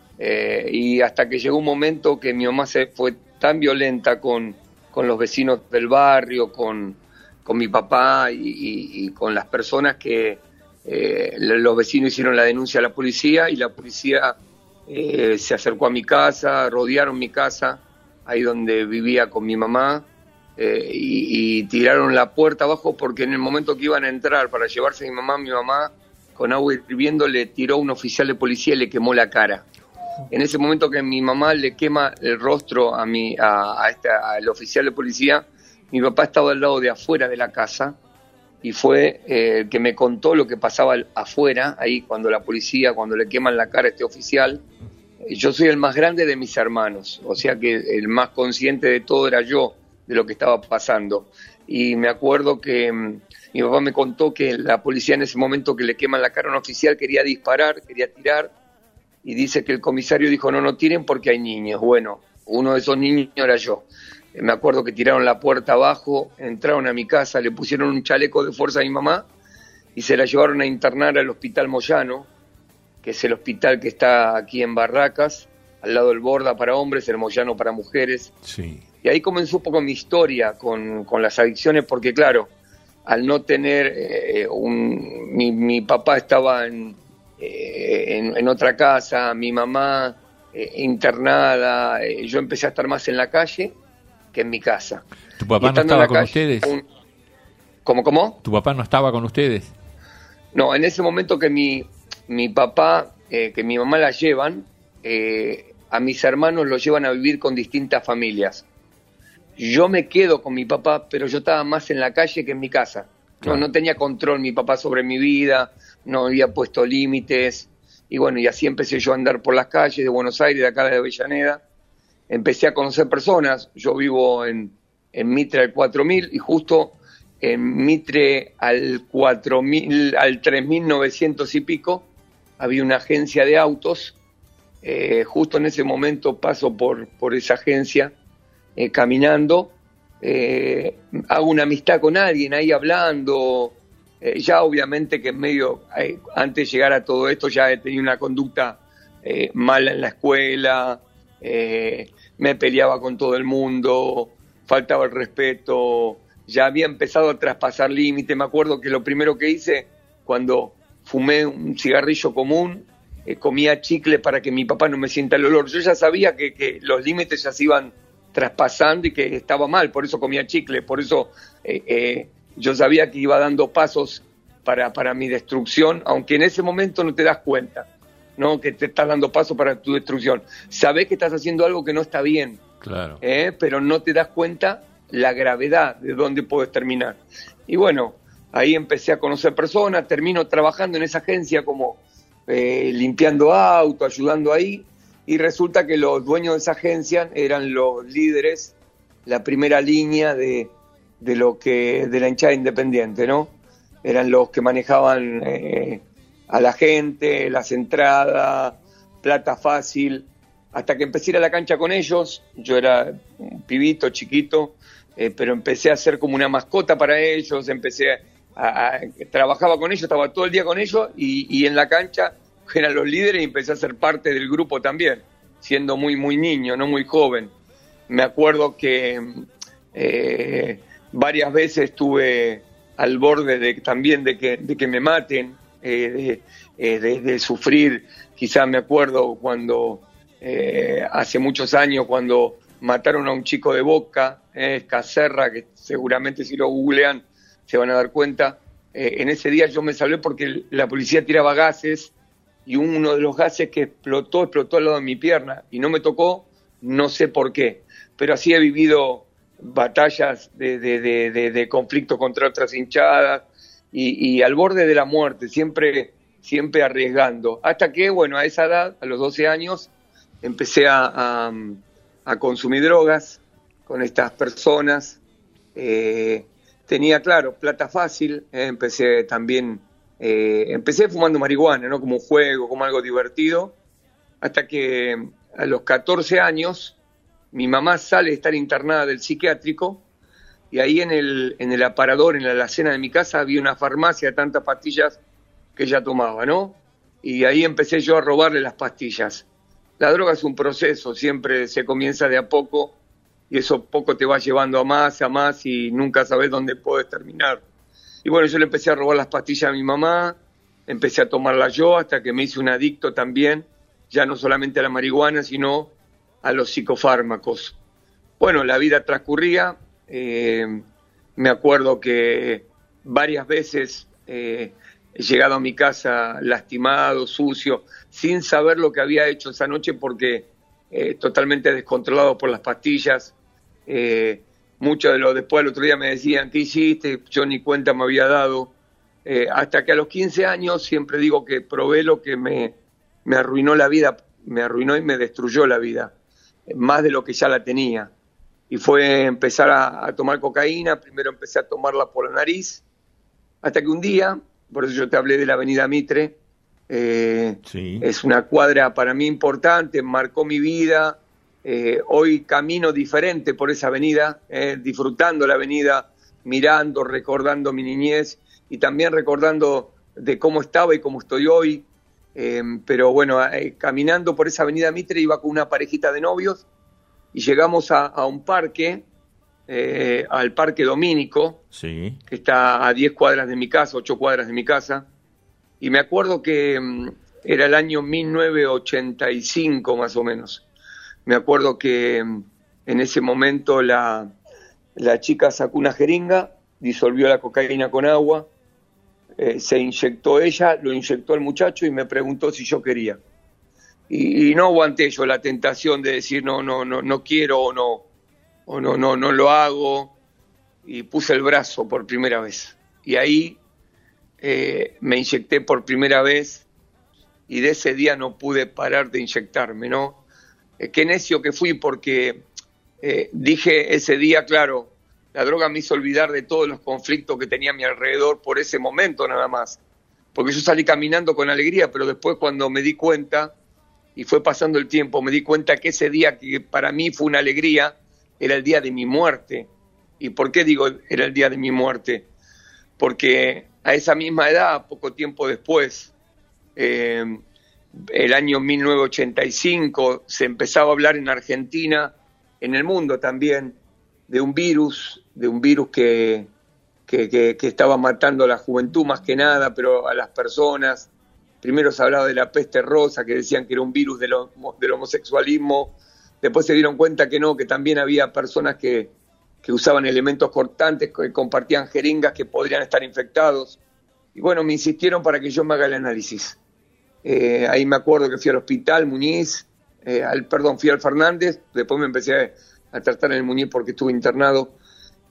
Speaker 13: y hasta que llegó un momento que mi mamá se fue tan violenta con los vecinos del barrio, con mi papá y con las personas que los vecinos hicieron la denuncia a la policía, y la policía se acercó a mi casa, rodearon mi casa, ahí donde vivía con mi mamá, y tiraron la puerta abajo porque en el momento que iban a entrar para llevarse a mi mamá con agua hirviendo le tiró un oficial de policía y le quemó la cara. En ese momento que mi mamá le quema el rostro al oficial de policía, mi papá estaba al lado de afuera de la casa y fue el que me contó lo que pasaba afuera, ahí cuando le queman la cara a este oficial. Yo soy el más grande de mis hermanos, o sea que el más consciente de todo era yo, de lo que estaba pasando. Y me acuerdo que mi papá me contó que la policía en ese momento que le queman la cara a un oficial quería disparar, quería tirar, y dice que el comisario dijo no tiren porque hay niños. Bueno, uno de esos niños era yo. Me acuerdo que tiraron la puerta abajo, entraron a mi casa, le pusieron un chaleco de fuerza a mi mamá y se la llevaron a internar al Hospital Moyano, que es el hospital que está aquí en Barracas, al lado del Borda para hombres, el Moyano para mujeres.
Speaker 11: Sí.
Speaker 13: Y ahí comenzó un poco mi historia con las adicciones, porque claro, al no tener mi papá estaba en otra casa, mi mamá internada, yo empecé a estar más en la calle que en mi casa.
Speaker 11: ¿Tu papá no estaba con ustedes?
Speaker 13: ¿Cómo?
Speaker 11: ¿Tu papá no estaba con ustedes?
Speaker 13: No, en ese momento que mi papá, que mi mamá la llevan, a mis hermanos los llevan a vivir con distintas familias. Yo me quedo con mi papá, pero yo estaba más en la calle que en mi casa. Claro. No tenía control mi papá sobre mi vida, no había puesto límites. Y bueno, y así empecé yo a andar por las calles de Buenos Aires, de acá de Avellaneda. Empecé a conocer personas. Yo vivo en Mitre al 4000 y justo en Mitre al 4000, al 3900 y pico, había una agencia de autos. Justo en ese momento paso por esa agencia caminando, hago una amistad con alguien ahí hablando, ya obviamente que en medio, antes de llegar a todo esto ya he tenido una conducta mala en la escuela, me peleaba con todo el mundo, faltaba el respeto, ya había empezado a traspasar límites. Me acuerdo que lo primero que hice cuando fumé un cigarrillo común, comía chicle para que mi papá no me sienta el olor. Yo ya sabía que los límites ya se iban traspasando y que estaba mal, por eso comía chicle, por eso yo sabía que iba dando pasos para mi destrucción, aunque en ese momento no te das cuenta, ¿no? Que te estás dando pasos para tu destrucción. Sabés que estás haciendo algo que no está bien,
Speaker 11: claro.
Speaker 13: Pero no te das cuenta la gravedad de dónde puedes terminar. Y bueno, ahí empecé a conocer personas, termino trabajando en esa agencia como limpiando autos, ayudando ahí, y resulta que los dueños de esa agencia eran los líderes, la primera línea de la hinchada independiente, ¿no? Eran los que manejaban a la gente, las entradas, plata fácil, hasta que empecé a ir a la cancha con ellos. Yo era un pibito chiquito, pero empecé a ser como una mascota para ellos, trabajaba con ellos, estaba todo el día con ellos, y en la cancha eran los líderes y empecé a ser parte del grupo también, siendo muy, muy niño, no muy joven. Me acuerdo que varias veces estuve al borde también de que me maten, de sufrir. Quizás me acuerdo cuando hace muchos años, cuando mataron a un chico de Boca, Caserra, que seguramente si lo googlean se van a dar cuenta. En ese día yo me salvé porque la policía tiraba gases, y uno de los gases que explotó al lado de mi pierna y no me tocó, no sé por qué, pero así he vivido batallas de conflicto contra otras hinchadas y al borde de la muerte, siempre arriesgando, hasta que, bueno, a esa edad, a los 12 años, empecé a consumir drogas con estas personas. Tenía, claro, plata fácil, empecé fumando marihuana, ¿no? Como un juego, como algo divertido, hasta que a los 14 años mi mamá sale de estar internada del psiquiátrico, y ahí en el aparador, en la alacena de mi casa, había una farmacia de tantas pastillas que ella tomaba, ¿no? Y ahí empecé yo a robarle las pastillas. La droga es un proceso, siempre se comienza de a poco, y eso poco te va llevando a más, y nunca sabes dónde puedes terminar. Y bueno, yo le empecé a robar las pastillas a mi mamá, empecé a tomarlas yo hasta que me hice un adicto también, ya no solamente a la marihuana, sino a los psicofármacos. Bueno, la vida transcurría, me acuerdo que varias veces he llegado a mi casa lastimado, sucio, sin saber lo que había hecho esa noche porque totalmente descontrolado por las pastillas. Muchos de los después al otro día me decían, ¿qué hiciste? Yo ni cuenta me había dado. Hasta que a los 15 años siempre digo que probé lo que me arruinó la vida, me arruinó y me destruyó la vida, más de lo que ya la tenía. Y fue empezar a tomar cocaína. Primero empecé a tomarla por la nariz, hasta que un día, por eso yo te hablé de la avenida Mitre,
Speaker 11: sí.
Speaker 13: Es una cuadra para mí importante, marcó mi vida. Hoy camino diferente por esa avenida, disfrutando la avenida, mirando, recordando mi niñez y también recordando de cómo estaba y cómo estoy hoy. Pero bueno, caminando por esa avenida Mitre iba con una parejita de novios y llegamos a un parque, al Parque Domínico,
Speaker 11: sí,
Speaker 13: que está a 10 cuadras de mi casa, 8 cuadras de mi casa, y me acuerdo que era el año 1985 más o menos. Me acuerdo que en ese momento la chica sacó una jeringa, disolvió la cocaína con agua, se inyectó ella, lo inyectó el muchacho y me preguntó si yo quería. Y no aguanté yo la tentación de decir no quiero o no lo hago, y puse el brazo por primera vez. Y ahí me inyecté por primera vez y de ese día no pude parar de inyectarme, ¿no? Qué necio que fui porque dije ese día, claro, la droga me hizo olvidar de todos los conflictos que tenía a mi alrededor por ese momento nada más. Porque yo salí caminando con alegría, pero después cuando me di cuenta, y fue pasando el tiempo, me di cuenta que ese día que para mí fue una alegría, era el día de mi muerte. ¿Y por qué digo era el día de mi muerte? Porque a esa misma edad, poco tiempo después, el año 1985, se empezaba a hablar en Argentina, en el mundo también, de un virus que estaba matando a la juventud más que nada, pero a las personas. Primero se hablaba de la peste rosa, que decían que era un virus del homosexualismo. Después se dieron cuenta que no, que también había personas que usaban elementos cortantes, que compartían jeringas que podrían estar infectados. Y bueno, me insistieron para que yo me haga el análisis. Ahí me acuerdo que fui al hospital Muñiz, fui al Fernández, después me empecé a tratar en el Muñiz porque estuve internado.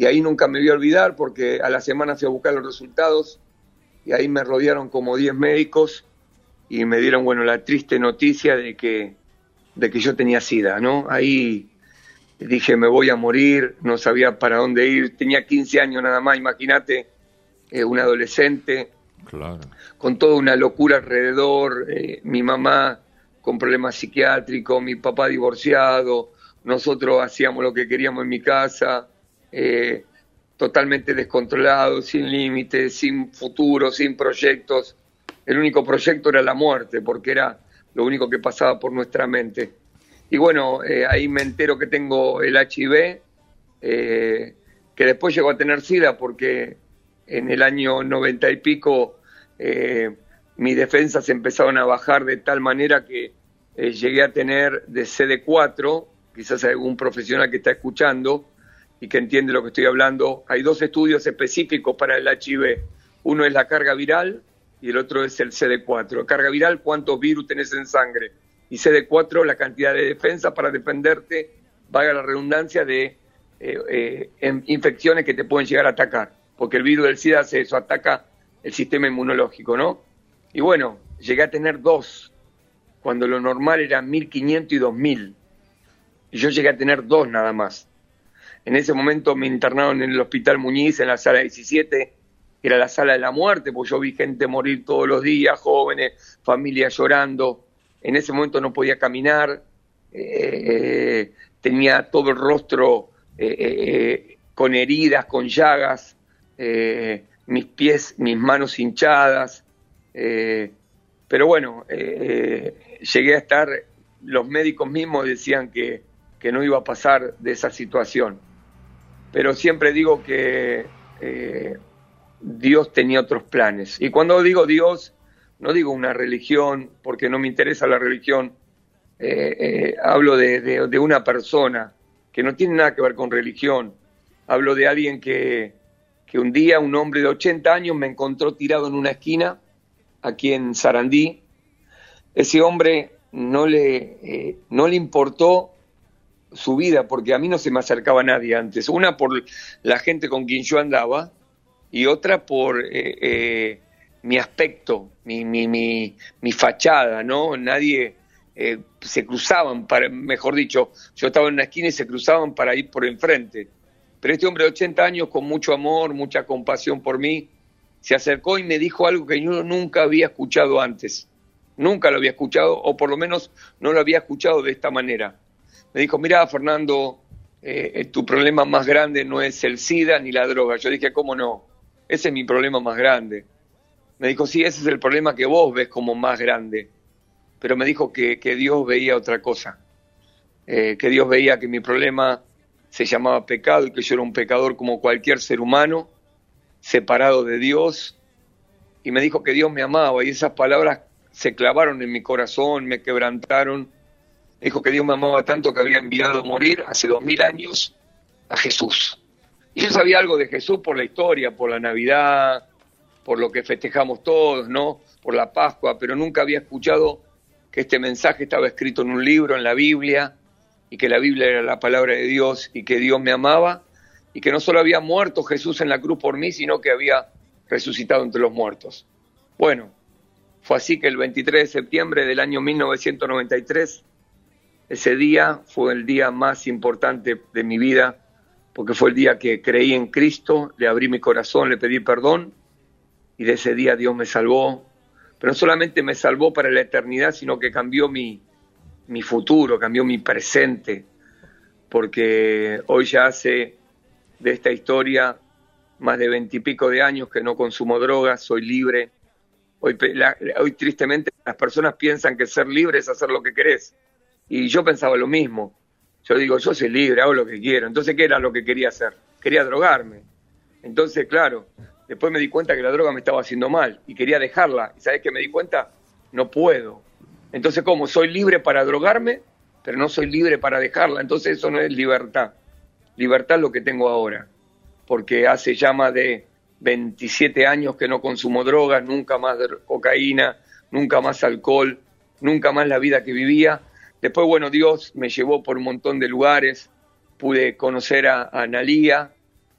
Speaker 13: Y ahí nunca me voy a olvidar porque a la semana fui a buscar los resultados y ahí me rodearon como 10 médicos y me dieron, bueno, la triste noticia de que yo tenía SIDA, ¿no? Ahí dije, me voy a morir, no sabía para dónde ir, tenía 15 años nada más, imagínate, un adolescente,
Speaker 11: claro,
Speaker 13: con toda una locura alrededor, mi mamá con problemas psiquiátricos, mi papá divorciado, nosotros hacíamos lo que queríamos en mi casa, totalmente descontrolados, sin límites, sin futuro, sin proyectos. El único proyecto era la muerte, porque era lo único que pasaba por nuestra mente. Y bueno, ahí me entero que tengo el HIV, que después llegó a tener SIDA, porque en el año 90 y pico mis defensas empezaron a bajar de tal manera que llegué a tener de CD4, quizás hay algún profesional que está escuchando y que entiende lo que estoy hablando. Hay 2 estudios específicos para el HIV. Uno es la carga viral y el otro es el CD4. Carga viral, cuántos virus tenés en sangre. Y CD4, la cantidad de defensa para defenderte, valga la redundancia, de infecciones que te pueden llegar a atacar. Porque el virus del SIDA hace eso, ataca el sistema inmunológico, ¿no? Y bueno, llegué a tener 2, cuando lo normal era 1.500 y 2.000. Y yo llegué a tener 2 nada más. En ese momento me internaron en el Hospital Muñiz, en la sala 17, que era la sala de la muerte, porque yo vi gente morir todos los días, jóvenes, familias llorando. En ese momento no podía caminar, tenía todo el rostro con heridas, con llagas, mis pies, mis manos hinchadas. Pero bueno, llegué a estar, los médicos mismos decían que no iba a pasar de esa situación. Pero siempre digo que Dios tenía otros planes. Y cuando digo Dios, no digo una religión, porque no me interesa la religión. Hablo de una persona que no tiene nada que ver con religión. Hablo de alguien que un día, un hombre de 80 años, me encontró tirado en una esquina, aquí en Sarandí. Ese hombre no le importó su vida, porque a mí no se me acercaba nadie antes. Una por la gente con quien yo andaba y otra por mi aspecto, mi fachada, ¿no? Nadie se cruzaban, mejor dicho, yo estaba en una esquina y se cruzaban para ir por enfrente. Pero este hombre de 80 años, con mucho amor, mucha compasión por mí, se acercó y me dijo algo que yo nunca había escuchado antes. Nunca lo había escuchado, o por lo menos no lo había escuchado de esta manera. Me dijo, mirá, Fernando, tu problema más grande no es el SIDA ni la droga. Yo dije, ¿cómo no? Ese es mi problema más grande. Me dijo, sí, ese es el problema que vos ves como más grande. Pero me dijo que Dios veía otra cosa. Que Dios veía que mi problema se llamaba pecado y que yo era un pecador como cualquier ser humano, separado de Dios. Y me dijo que Dios me amaba, y esas palabras se clavaron en mi corazón, me quebrantaron. Me dijo que Dios me amaba tanto que había enviado a morir hace 2000 años a Jesús. Y yo sabía algo de Jesús por la historia, por la Navidad, por lo que festejamos todos, ¿no? Por la Pascua, pero nunca había escuchado que este mensaje estaba escrito en un libro, en la Biblia, y que la Biblia era la palabra de Dios, y que Dios me amaba, y que no solo había muerto Jesús en la cruz por mí, sino que había resucitado entre los muertos. Bueno, fue así que el 23 de septiembre del año 1993, ese día fue el día más importante de mi vida, porque fue el día que creí en Cristo, le abrí mi corazón, le pedí perdón, y de ese día Dios me salvó. Pero no solamente me salvó para la eternidad, sino que cambió mi futuro, cambió mi presente, porque hoy ya hace de esta historia más de 20 y pico de años que no consumo drogas, soy libre. Hoy tristemente las personas piensan que ser libre es hacer lo que querés, y yo pensaba lo mismo. Yo digo, yo soy libre, hago lo que quiero. Entonces, ¿qué era lo que quería hacer? Quería drogarme. Entonces, claro, después me di cuenta que la droga me estaba haciendo mal y quería dejarla. ¿Y sabés qué me di cuenta? No puedo. Entonces, ¿cómo? Soy libre para drogarme, pero no soy libre para dejarla. Entonces, eso no es libertad. Libertad es lo que tengo ahora. Porque hace ya más de 27 años que no consumo drogas, nunca más cocaína, nunca más alcohol, nunca más la vida que vivía. Después, bueno, Dios me llevó por un montón de lugares. Pude conocer a Analía,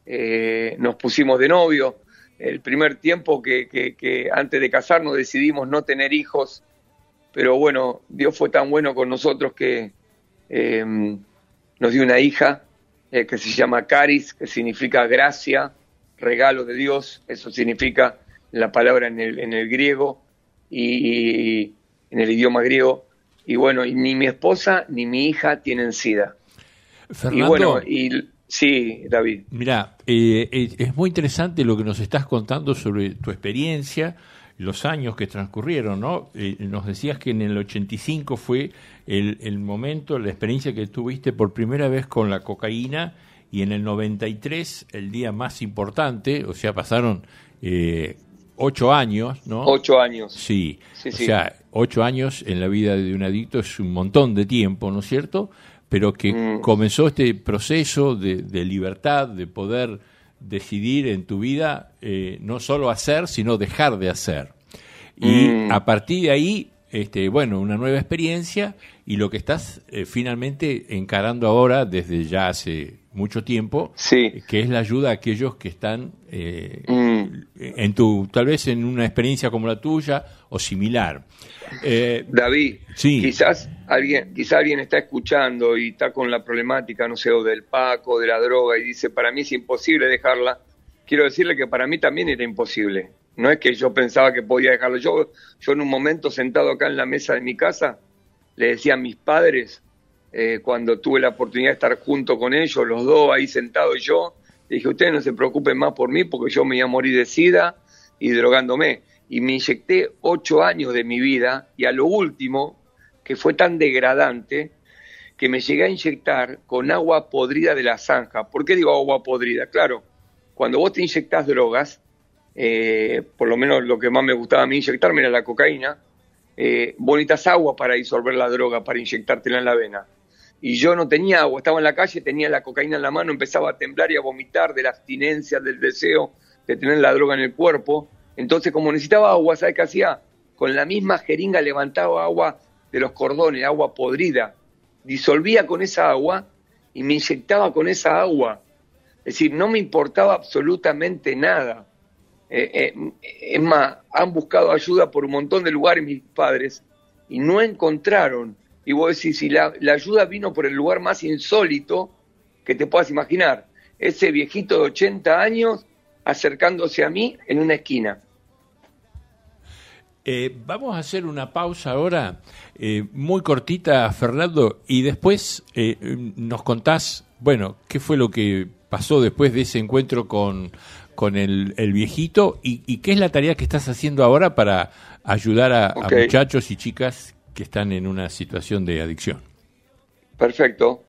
Speaker 13: nos pusimos de novio. El primer tiempo que antes de casarnos decidimos no tener hijos, pero bueno, Dios fue tan bueno con nosotros que nos dio una hija que se llama Caris, que significa gracia, regalo de Dios. Eso significa la palabra en el griego y en el idioma griego. Y bueno, y ni mi esposa ni mi hija tienen SIDA.
Speaker 11: Fernando,
Speaker 13: y bueno, sí, David.
Speaker 11: Mirá, es muy interesante lo que nos estás contando sobre tu experiencia, los años que transcurrieron, ¿no? Nos decías que en el 85 fue el momento, la experiencia que tuviste por primera vez con la cocaína, y en el 93 el día más importante, o sea, pasaron 8 años, ¿no?
Speaker 13: 8 años.
Speaker 11: Sí,
Speaker 13: sí.
Speaker 11: O sea, 8 años en la vida de un adicto es un montón de tiempo, ¿no es cierto? Pero que comenzó este proceso de libertad, de poder decidir en tu vida no solo hacer, sino dejar de hacer. Y a partir de ahí, bueno, una nueva experiencia, y lo que estás finalmente encarando ahora desde ya hace mucho tiempo, que es la ayuda a aquellos que están tal vez en una experiencia como la tuya o similar.
Speaker 13: David,
Speaker 11: sí.
Speaker 13: quizás alguien está escuchando y está con la problemática, no sé, o del Paco, de la droga, y dice, para mí es imposible dejarla. Quiero decirle que para mí también era imposible. No es que yo pensaba que podía dejarlo. Yo en un momento, sentado acá en la mesa de mi casa, le decía a mis padres, cuando tuve la oportunidad de estar junto con ellos, los dos ahí sentados, y yo, le dije, ustedes no se preocupen más por mí, porque yo me iba a morir de SIDA y drogándome. Y me inyecté 8 años de mi vida, y a lo último, que fue tan degradante, que me llegué a inyectar con agua podrida de la zanja. ¿Por qué digo agua podrida? Claro, cuando vos te inyectás drogas, por lo menos lo que más me gustaba a mí inyectarme era la cocaína, vos necesitas agua para disolver la droga, para inyectártela en la vena. Y yo no tenía agua, estaba en la calle, tenía la cocaína en la mano, empezaba a temblar y a vomitar de la abstinencia, del deseo de tener la droga en el cuerpo. Entonces, como necesitaba agua, ¿sabes qué hacía? Con la misma jeringa levantaba agua de los cordones, agua podrida, disolvía con esa agua y me inyectaba con esa agua. Es decir, no me importaba absolutamente nada. Es más, han buscado ayuda por un montón de lugares mis padres y no encontraron. Y vos decís, si la ayuda vino por el lugar más insólito que te puedas imaginar. Ese viejito de 80 años acercándose a mí en una esquina.
Speaker 11: Vamos a hacer una pausa ahora, muy cortita, Fernando, y después nos contás, bueno, qué fue lo que pasó después de ese encuentro con el viejito y qué es la tarea que estás haciendo ahora para ayudar a muchachos y chicas que están en una situación de adicción.
Speaker 13: Perfecto.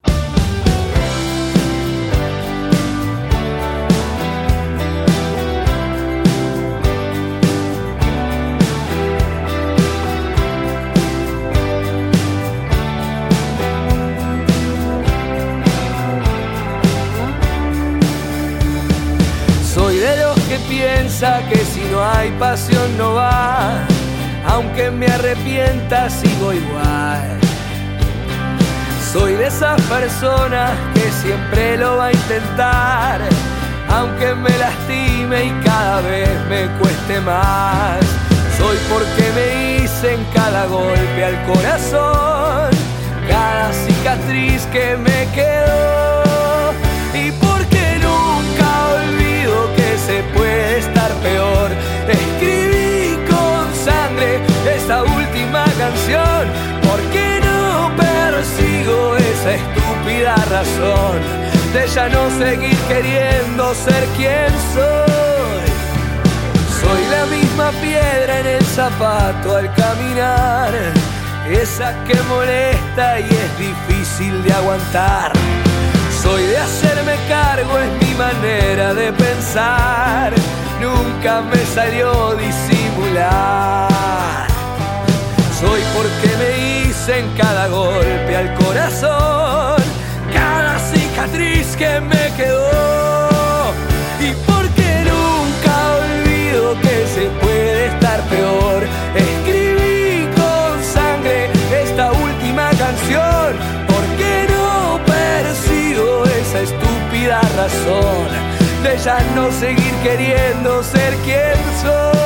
Speaker 12: Soy de los que piensa que si no hay pasión no va, aunque me arrepienta sigo igual. Soy de esas personas que siempre lo va a intentar, aunque me lastime y cada vez me cueste más. Soy porque me hice en cada golpe al corazón, cada cicatriz que me quedó, y porque nunca olvido que se puede estar peor. Escribí con sangre esta última canción, porque no persigo esa estúpida razón de ya no seguir queriendo ser quien soy. Soy la misma piedra en el zapato al caminar, esa que molesta y es difícil de aguantar. Soy de hacerme cargo, es mi manera de pensar, nunca me salió disimular. Soy porque me hice en cada golpe al corazón, cada cicatriz que me quedó, y porque nunca olvido que se puede estar peor. Escribí con sangre esta última canción, porque no persigo esa estúpida razón de ya no seguir queriendo ser quien soy.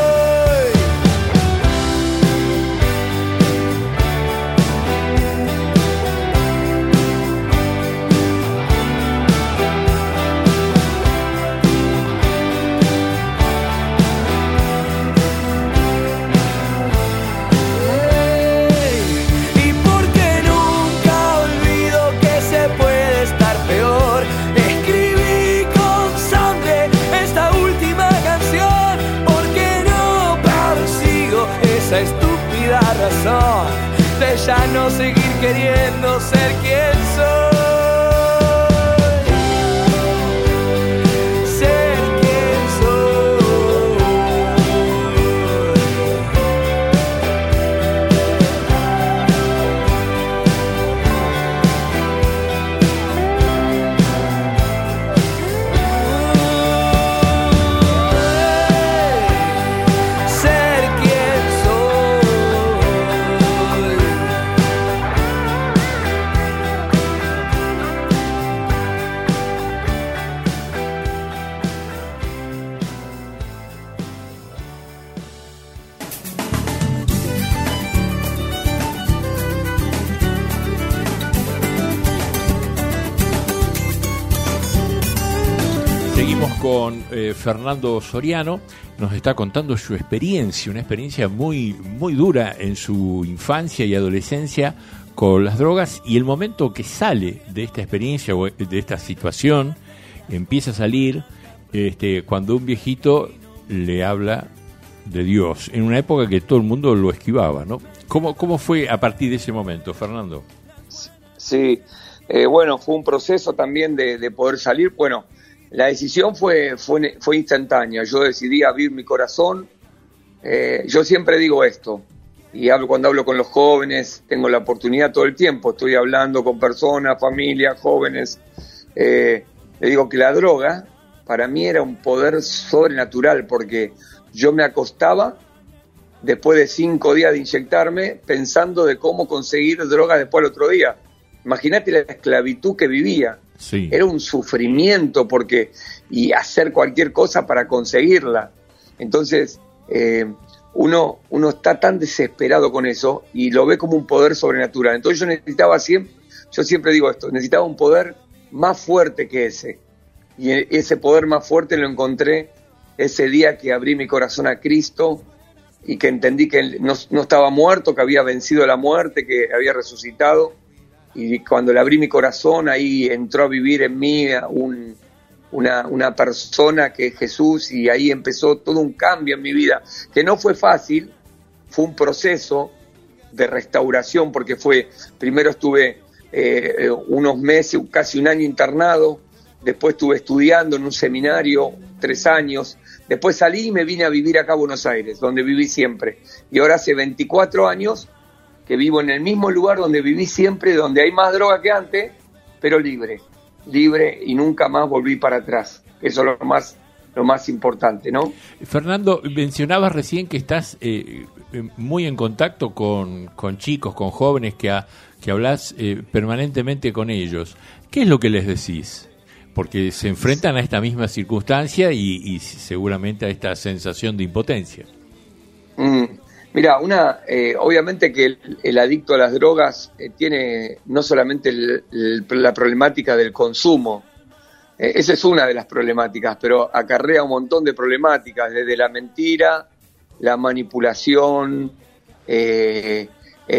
Speaker 12: Esa estúpida razón de ya no seguir queriendo ser quien soy. Ser quien
Speaker 11: Con Fernando Soriano, nos está contando su experiencia, una experiencia muy, muy dura en su infancia y adolescencia con las drogas, y el momento que sale de esta experiencia o de esta situación, empieza a salir cuando un viejito le habla de Dios, en una época que todo el mundo lo esquivaba, ¿no? ¿Cómo fue a partir de ese momento, Fernando?
Speaker 13: Sí, bueno, fue un proceso también de poder salir. Bueno, la decisión fue instantánea. Yo decidí abrir mi corazón. Yo siempre digo esto, y cuando hablo con los jóvenes, tengo la oportunidad todo el tiempo, estoy hablando con personas, familias, jóvenes, le digo que la droga para mí era un poder sobrenatural, porque yo me acostaba después de 5 días de inyectarme pensando de cómo conseguir droga después al otro día. Imagínate la esclavitud que vivía. Sí. Era un sufrimiento y hacer cualquier cosa para conseguirla. Entonces uno está tan desesperado con eso y lo ve como un poder sobrenatural. Entonces yo siempre digo esto, necesitaba un poder más fuerte que ese, y ese poder más fuerte lo encontré ese día que abrí mi corazón a Cristo y que entendí que no estaba muerto, que había vencido la muerte, que había resucitado. Y cuando le abrí mi corazón, ahí entró a vivir en mí una persona que es Jesús, y ahí empezó todo un cambio en mi vida, que no fue fácil, fue un proceso de restauración, porque primero estuve unos meses, casi un año internado, después estuve estudiando en un seminario 3 años, después salí y me vine a vivir acá a Buenos Aires, donde viví siempre, y ahora hace 24 años que vivo en el mismo lugar donde viví siempre, donde hay más droga que antes, pero libre, y nunca más volví para atrás. Eso es lo más importante, ¿no?
Speaker 11: Fernando, mencionabas recién que estás muy en contacto con chicos, con jóvenes, que hablas permanentemente con ellos. ¿Qué es lo que les decís? Porque se enfrentan a esta misma circunstancia y seguramente a esta sensación de impotencia.
Speaker 13: Mira, obviamente que el adicto a las drogas tiene no solamente la problemática del consumo, esa es una de las problemáticas, pero acarrea un montón de problemáticas, desde la mentira, la manipulación, el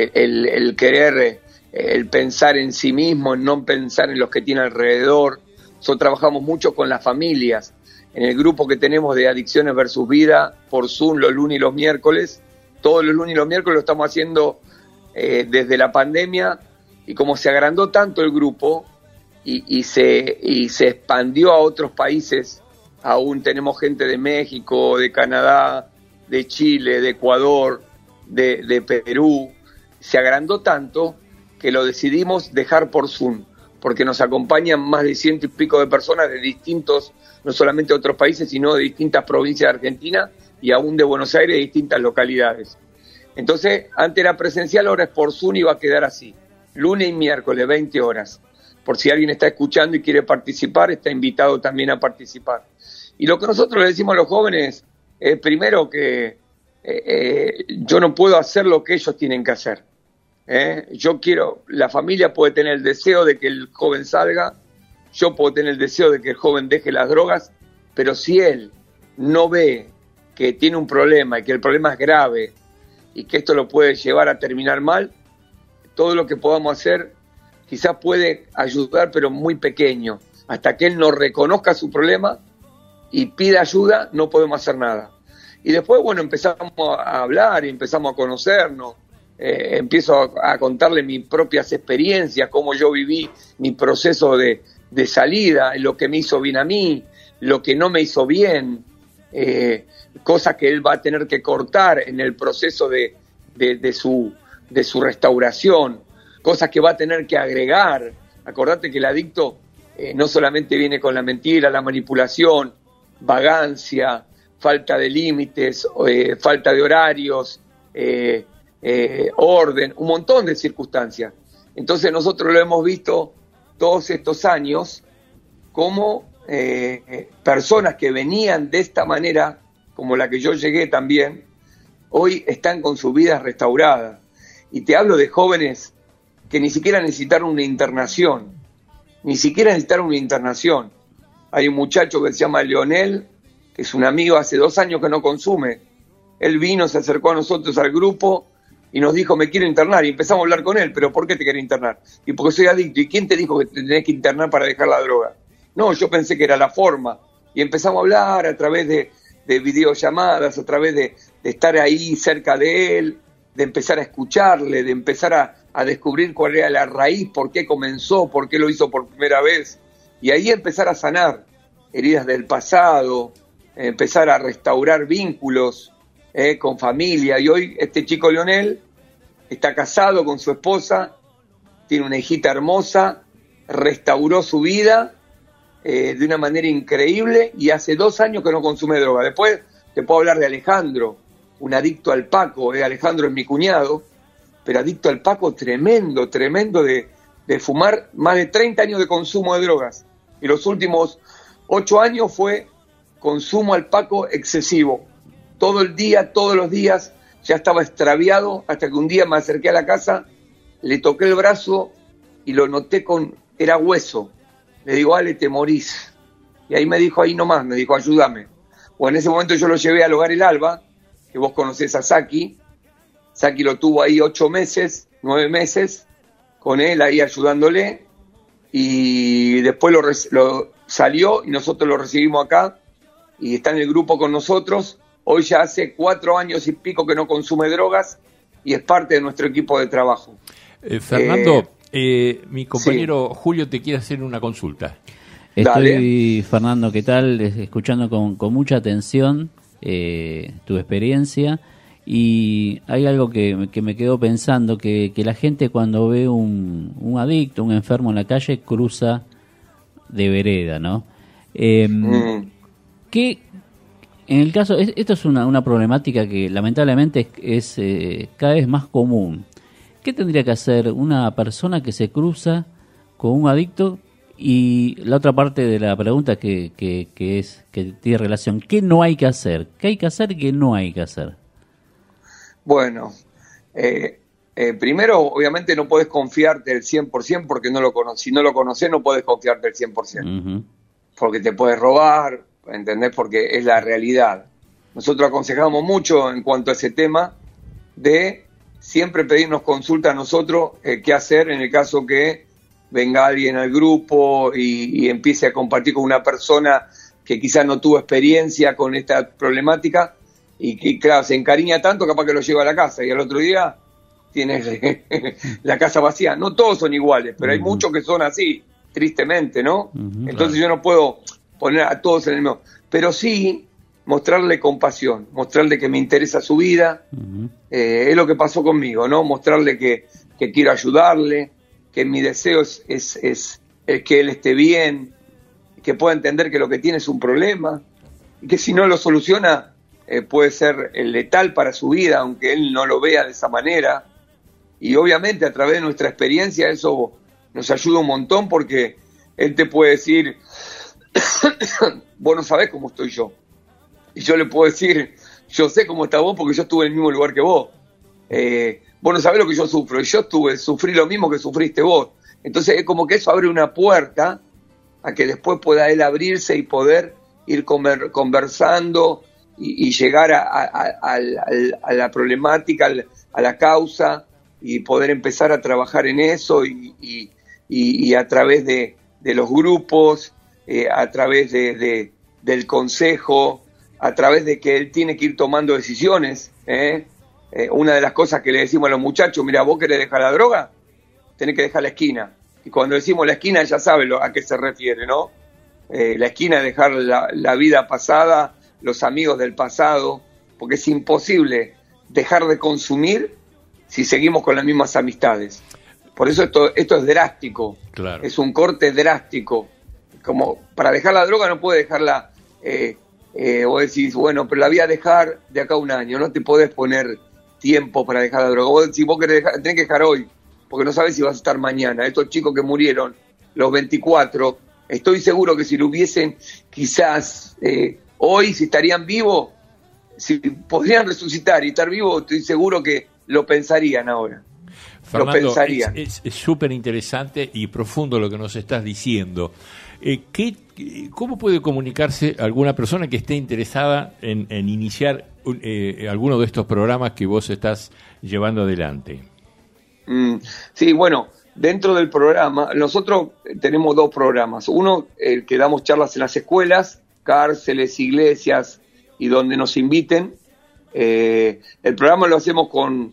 Speaker 13: querer, el pensar en sí mismo, en no pensar en los que tiene alrededor. Nosotros trabajamos mucho con las familias, en el grupo que tenemos de Adicciones versus Vida, por Zoom los lunes y los miércoles. Todos los lunes y los miércoles lo estamos haciendo desde la pandemia, y como se agrandó tanto el grupo y se expandió a otros países, aún tenemos gente de México, de Canadá, de Chile, de Ecuador, de Perú, se agrandó tanto que lo decidimos dejar por Zoom, porque nos acompañan más de 100 y pico de personas de distintos, no solamente de otros países, sino de distintas provincias de Argentina, y aún de Buenos Aires, de distintas localidades. Entonces, antes era presencial, ahora es por Zoom y va a quedar así, lunes y miércoles, 20 horas. por si alguien está escuchando y quiere participar, está invitado también a participar. Y lo que nosotros le decimos a los jóvenes es primero que yo no puedo hacer lo que ellos tienen que hacer. Yo quiero, la familia puede tener el deseo de que el joven salga, yo puedo tener el deseo de que el joven deje las drogas, pero si él no ve que tiene un problema y que el problema es grave y que esto lo puede llevar a terminar mal, todo lo que podamos hacer quizás puede ayudar, pero muy pequeño. Hasta que él no reconozca su problema y pida ayuda, no podemos hacer nada. Y después, bueno, empezamos a hablar y empezamos a conocernos. Empiezo a contarle mis propias experiencias, cómo yo viví mi proceso de salida, lo que me hizo bien a mí, lo que no me hizo bien, cosas que él va a tener que cortar en el proceso de su restauración, cosas que va a tener que agregar. Acordate que el adicto no solamente viene con la mentira, la manipulación, vagancia, falta de límites, falta de horarios, orden, un montón de circunstancias. Entonces nosotros lo hemos visto todos estos años como personas que venían de esta manera, como la que yo llegué también, hoy están con sus vidas restauradas. Y te hablo de jóvenes que ni siquiera necesitaron una internación, Hay un muchacho que se llama Leonel, que es un amigo, hace 2 años que no consume. Él vino, se acercó a nosotros al grupo y nos dijo, me quiero internar, y empezamos a hablar con él. ¿Pero por qué te querés internar? Y porque soy adicto. ¿Y quién te dijo que te tenés que internar para dejar la droga? No, yo pensé que era la forma. Y empezamos a hablar a través de videollamadas, a través de estar ahí cerca de él, de empezar a escucharle, de empezar a descubrir cuál era la raíz, por qué comenzó, por qué lo hizo por primera vez. Y ahí empezar a sanar heridas del pasado, empezar a restaurar vínculos con familia. Y hoy este chico Leonel está casado con su esposa, tiene una hijita hermosa, restauró su vida de una manera increíble y hace 2 años que no consume droga. Después te puedo hablar de Alejandro, un adicto al Paco. Alejandro es mi cuñado, pero adicto al Paco tremendo de fumar, más de 30 años de consumo de drogas. Y los últimos 8 años fue consumo al Paco excesivo. Todo el día, todos los días, ya estaba extraviado, hasta que un día me acerqué a la casa, le toqué el brazo y lo noté era hueso. Le digo, Ale, te morís. Y ahí me dijo, ahí nomás, me dijo, ayúdame. Bueno, en ese momento yo lo llevé al Hogar El Alba, que vos conocés a Saki. Saki lo tuvo ahí 9 meses, con él ahí ayudándole, y después lo salió y nosotros lo recibimos acá, y está en el grupo con nosotros. Hoy ya hace 4 años y pico que no consume drogas, y es parte de nuestro equipo de trabajo.
Speaker 11: Fernando, mi compañero sí. Julio te quiere hacer una consulta.
Speaker 14: Estoy,
Speaker 13: Dale.
Speaker 14: Fernando, ¿qué tal? Escuchando con mucha atención tu experiencia, y hay algo que me quedó pensando, que la gente cuando ve un adicto, un enfermo en la calle, cruza de vereda, ¿no? ¿Qué, en el caso, esto es una problemática que lamentablemente es cada vez más común? ¿Qué tendría que hacer una persona que se cruza con un adicto? Y la otra parte de la pregunta que tiene relación, ¿qué no hay que hacer? ¿Qué hay que hacer y qué no hay que hacer?
Speaker 13: Bueno, primero, obviamente no podés confiarte del 100% porque no lo conoces. Si no lo conoces, no podés confiarte del 100%. Uh-huh. Porque te puedes robar, ¿entendés? Porque es la realidad. Nosotros aconsejamos mucho en cuanto a ese tema de siempre pedirnos consulta a nosotros qué hacer en el caso que venga alguien al grupo y empiece a compartir con una persona que quizás no tuvo experiencia con esta problemática y que, claro, se encariña tanto, capaz que lo lleva a la casa y al otro día tienes la casa vacía. No todos son iguales, pero hay muchos que son así, tristemente, ¿no? Entonces yo no puedo poner a todos en el mismo, pero sí mostrarle compasión, mostrarle que me interesa su vida. Es lo que pasó conmigo, ¿no? Mostrarle que quiero ayudarle, que mi deseo es que él esté bien, que pueda entender que lo que tiene es un problema, y que si no lo soluciona puede ser letal para su vida, aunque él no lo vea de esa manera. Y obviamente a través de nuestra experiencia eso nos ayuda un montón porque él te puede decir, vos no sabés cómo estoy yo. Y yo le puedo decir, yo sé cómo estás vos porque yo estuve en el mismo lugar que vos. Vos no sabés lo que yo sufro, y yo sufrí lo mismo que sufriste vos. Entonces es como que eso abre una puerta a que después pueda él abrirse y poder ir conversando y llegar a la problemática, a la causa, y poder empezar a trabajar en eso y a través de los grupos, a través del consejo, a través de que él tiene que ir tomando decisiones. Una de las cosas que le decimos a los muchachos, mira, vos querés dejar la droga, tenés que dejar la esquina. Y cuando decimos la esquina ya sabe a qué se refiere, ¿no? La esquina es dejar la vida pasada, los amigos del pasado, porque es imposible dejar de consumir si seguimos con las mismas amistades. Por eso esto es drástico, claro. Es un corte drástico. Como para dejar la droga no puedes dejarla, vos decís, bueno, pero la voy a dejar de acá a un año, no te podés poner tiempo para dejar la droga. Vos decís, vos querés tenés que dejar hoy, porque no sabes si vas a estar mañana. Estos chicos que murieron, los 24, estoy seguro que si lo hubiesen quizás hoy, si estarían vivos, si podrían resucitar y estar vivos, estoy seguro que lo pensarían ahora.
Speaker 11: Fernando,
Speaker 13: lo pensarían.
Speaker 11: Es súper interesante y profundo lo que nos estás diciendo. ¿Cómo puede comunicarse alguna persona que esté interesada en iniciar alguno de estos programas que vos estás llevando adelante?
Speaker 13: Sí, bueno, dentro del programa, nosotros tenemos dos programas. Uno, el que damos charlas en las escuelas, cárceles, iglesias y donde nos inviten. El programa lo hacemos con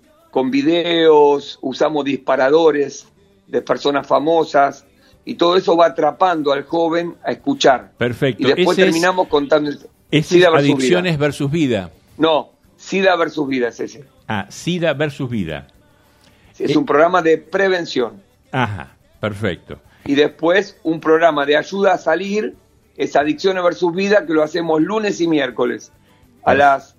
Speaker 13: videos, usamos disparadores de personas famosas y todo eso va atrapando al joven a escuchar.
Speaker 11: Perfecto.
Speaker 13: Y después terminamos contando
Speaker 11: SIDA Adicciones versus Vida.
Speaker 13: No, SIDA versus Vida es ese.
Speaker 11: SIDA versus Vida.
Speaker 13: Es un programa de prevención.
Speaker 11: Ajá, perfecto.
Speaker 13: Y después un programa de ayuda a salir, es Adicciones versus Vida, que lo hacemos lunes y miércoles a las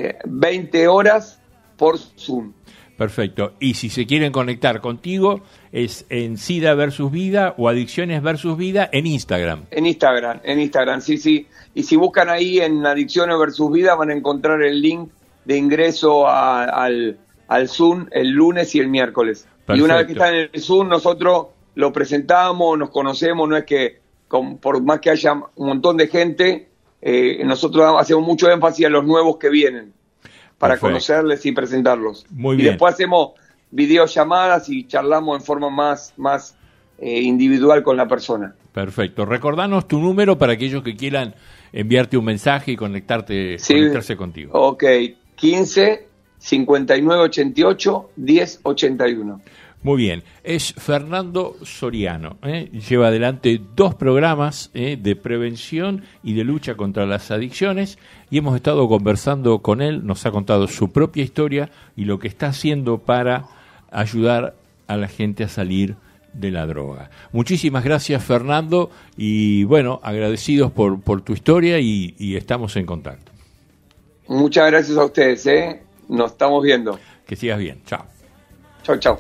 Speaker 13: 20 horas por Zoom.
Speaker 11: Perfecto. Y si se quieren conectar contigo, es en SIDA versus Vida o Adicciones versus Vida en Instagram. En
Speaker 13: Instagram, sí. Y si buscan ahí en Adicciones versus Vida van a encontrar el link de ingreso al Zoom el lunes y el miércoles. Perfecto. Y una vez que están en el Zoom, nosotros lo presentamos, nos conocemos, no es que por más que haya un montón de gente, nosotros hacemos mucho énfasis a los nuevos que vienen, para conocerles y presentarlos.
Speaker 11: Muy
Speaker 13: y
Speaker 11: bien.
Speaker 13: Después hacemos videollamadas y charlamos en forma más individual con la persona.
Speaker 11: Perfecto. Recordanos tu número para aquellos que quieran enviarte un mensaje y conectarse contigo.
Speaker 13: Ok, 15 59 88 10 81.
Speaker 11: Muy bien, es Fernando Soriano, lleva adelante 2 programas de prevención y de lucha contra las adicciones y hemos estado conversando con él, nos ha contado su propia historia y lo que está haciendo para ayudar a la gente a salir de la droga. Muchísimas gracias, Fernando, y bueno, agradecidos por tu historia y estamos en contacto.
Speaker 13: Muchas gracias a ustedes, nos estamos viendo.
Speaker 11: Que sigas bien, chao.
Speaker 13: Chao.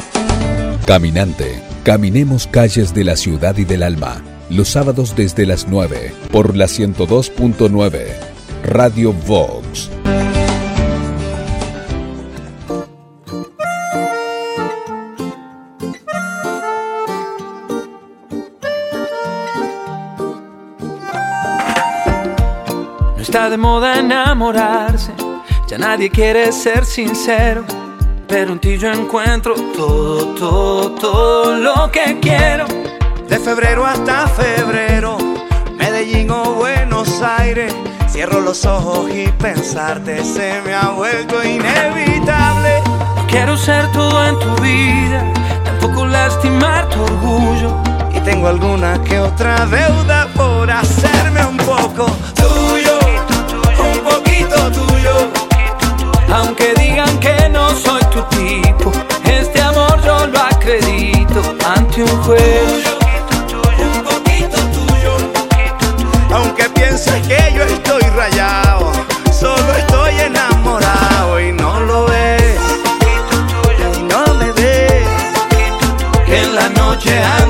Speaker 2: Caminante, caminemos calles de la ciudad y del alma, los sábados desde las 9, por la 102.9, Radio Vox.
Speaker 12: No está de moda enamorarse, ya nadie quiere ser sincero. Pero en ti yo encuentro todo lo que quiero.
Speaker 6: De febrero hasta febrero, Medellín o Buenos Aires, cierro los ojos y pensarte se me ha vuelto inevitable.
Speaker 12: No quiero ser todo en tu vida, tampoco lastimar tu orgullo.
Speaker 6: Y tengo alguna que otra deuda por hacerme un poco tuyo, un poquito tuyo.
Speaker 12: Aunque digan que no soy tu tipo, este amor yo lo acredito ante un juez.
Speaker 6: Un poquito tuyo. Aunque pienses que yo estoy rayado, solo estoy enamorado y no lo ves. Y no me ves.
Speaker 12: Que en la noche hay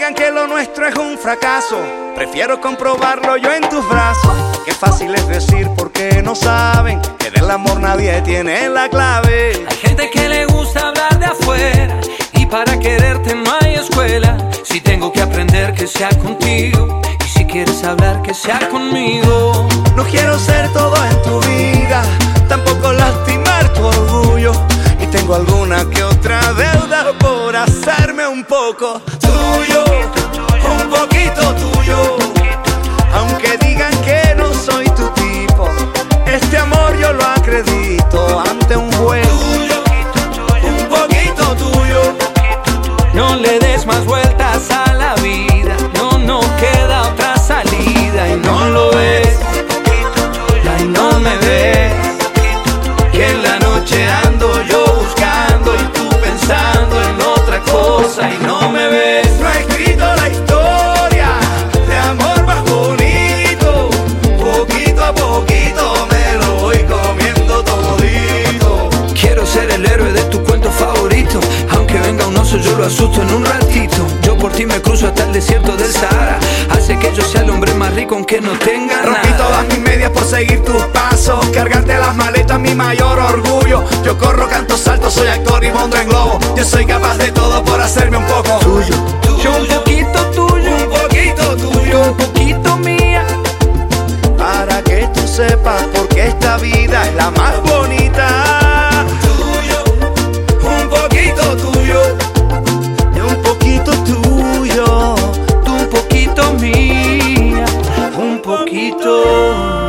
Speaker 10: digan que lo nuestro es un fracaso, prefiero comprobarlo yo en tus brazos. Qué fácil es decir porque no saben que del amor nadie tiene la clave.
Speaker 12: Hay gente que le gusta hablar de afuera y para quererte no hay escuela. Si tengo que aprender, que sea contigo, y si quieres hablar, que sea conmigo.
Speaker 10: No quiero ser todo en tu vida, tampoco lastimar tu orgullo, y tengo alguna que otra deuda por hacerme un poco tuyo, un poquito tuyo. Aunque digan que no soy tu tipo, este amor yo lo acredito ante un juez. Un poquito tuyo.
Speaker 12: No le des más vueltas a la vida, no queda otra salida. Y no lo ves, y no me ves, que en la noche ando yo buscando y tú pensando en otra cosa. Y no me ves.
Speaker 10: No he escrito la historia de amor más bonito, poquito a poquito me lo voy comiendo todito.
Speaker 12: Quiero ser el héroe de tu cuento favorito, aunque venga un oso yo lo asusto en un ratito. Yo por ti me cruzo hasta el desierto del Sahara, hace que yo sea el hombre más rico aunque no tenga nada.
Speaker 10: Rompí todas mis medias por seguir tus pasos, cargarte las maletas mi mayor orgullo. Yo corro, canto, salto, soy actor y monto en globo. Yo soy capaz de todo por hacerme un poco tuyo.
Speaker 12: Yo un poquito tuyo,
Speaker 10: un poquito tuyo,
Speaker 12: un poquito mía,
Speaker 10: para que tú sepas porque esta vida es la más bonita. Tuyo, un poquito tuyo, y un poquito tuyo,
Speaker 12: tú un poquito mía, un poquito.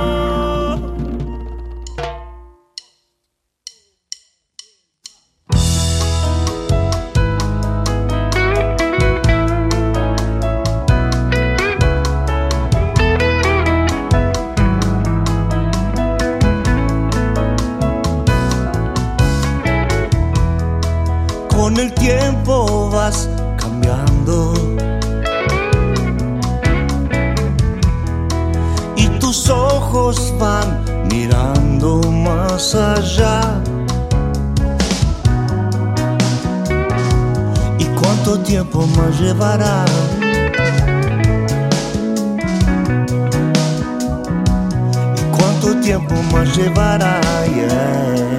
Speaker 6: Con el tiempo vas cambiando y tus ojos van mirando más allá. ¿Y cuánto tiempo más llevará? ¿Y cuánto tiempo más llevará? Yeah.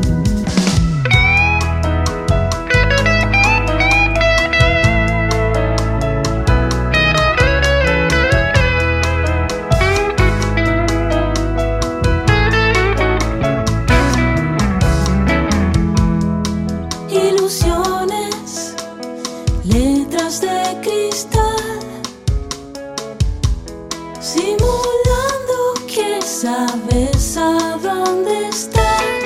Speaker 9: Ilusiones, letras de cristal, simulando que sabes a dónde estás.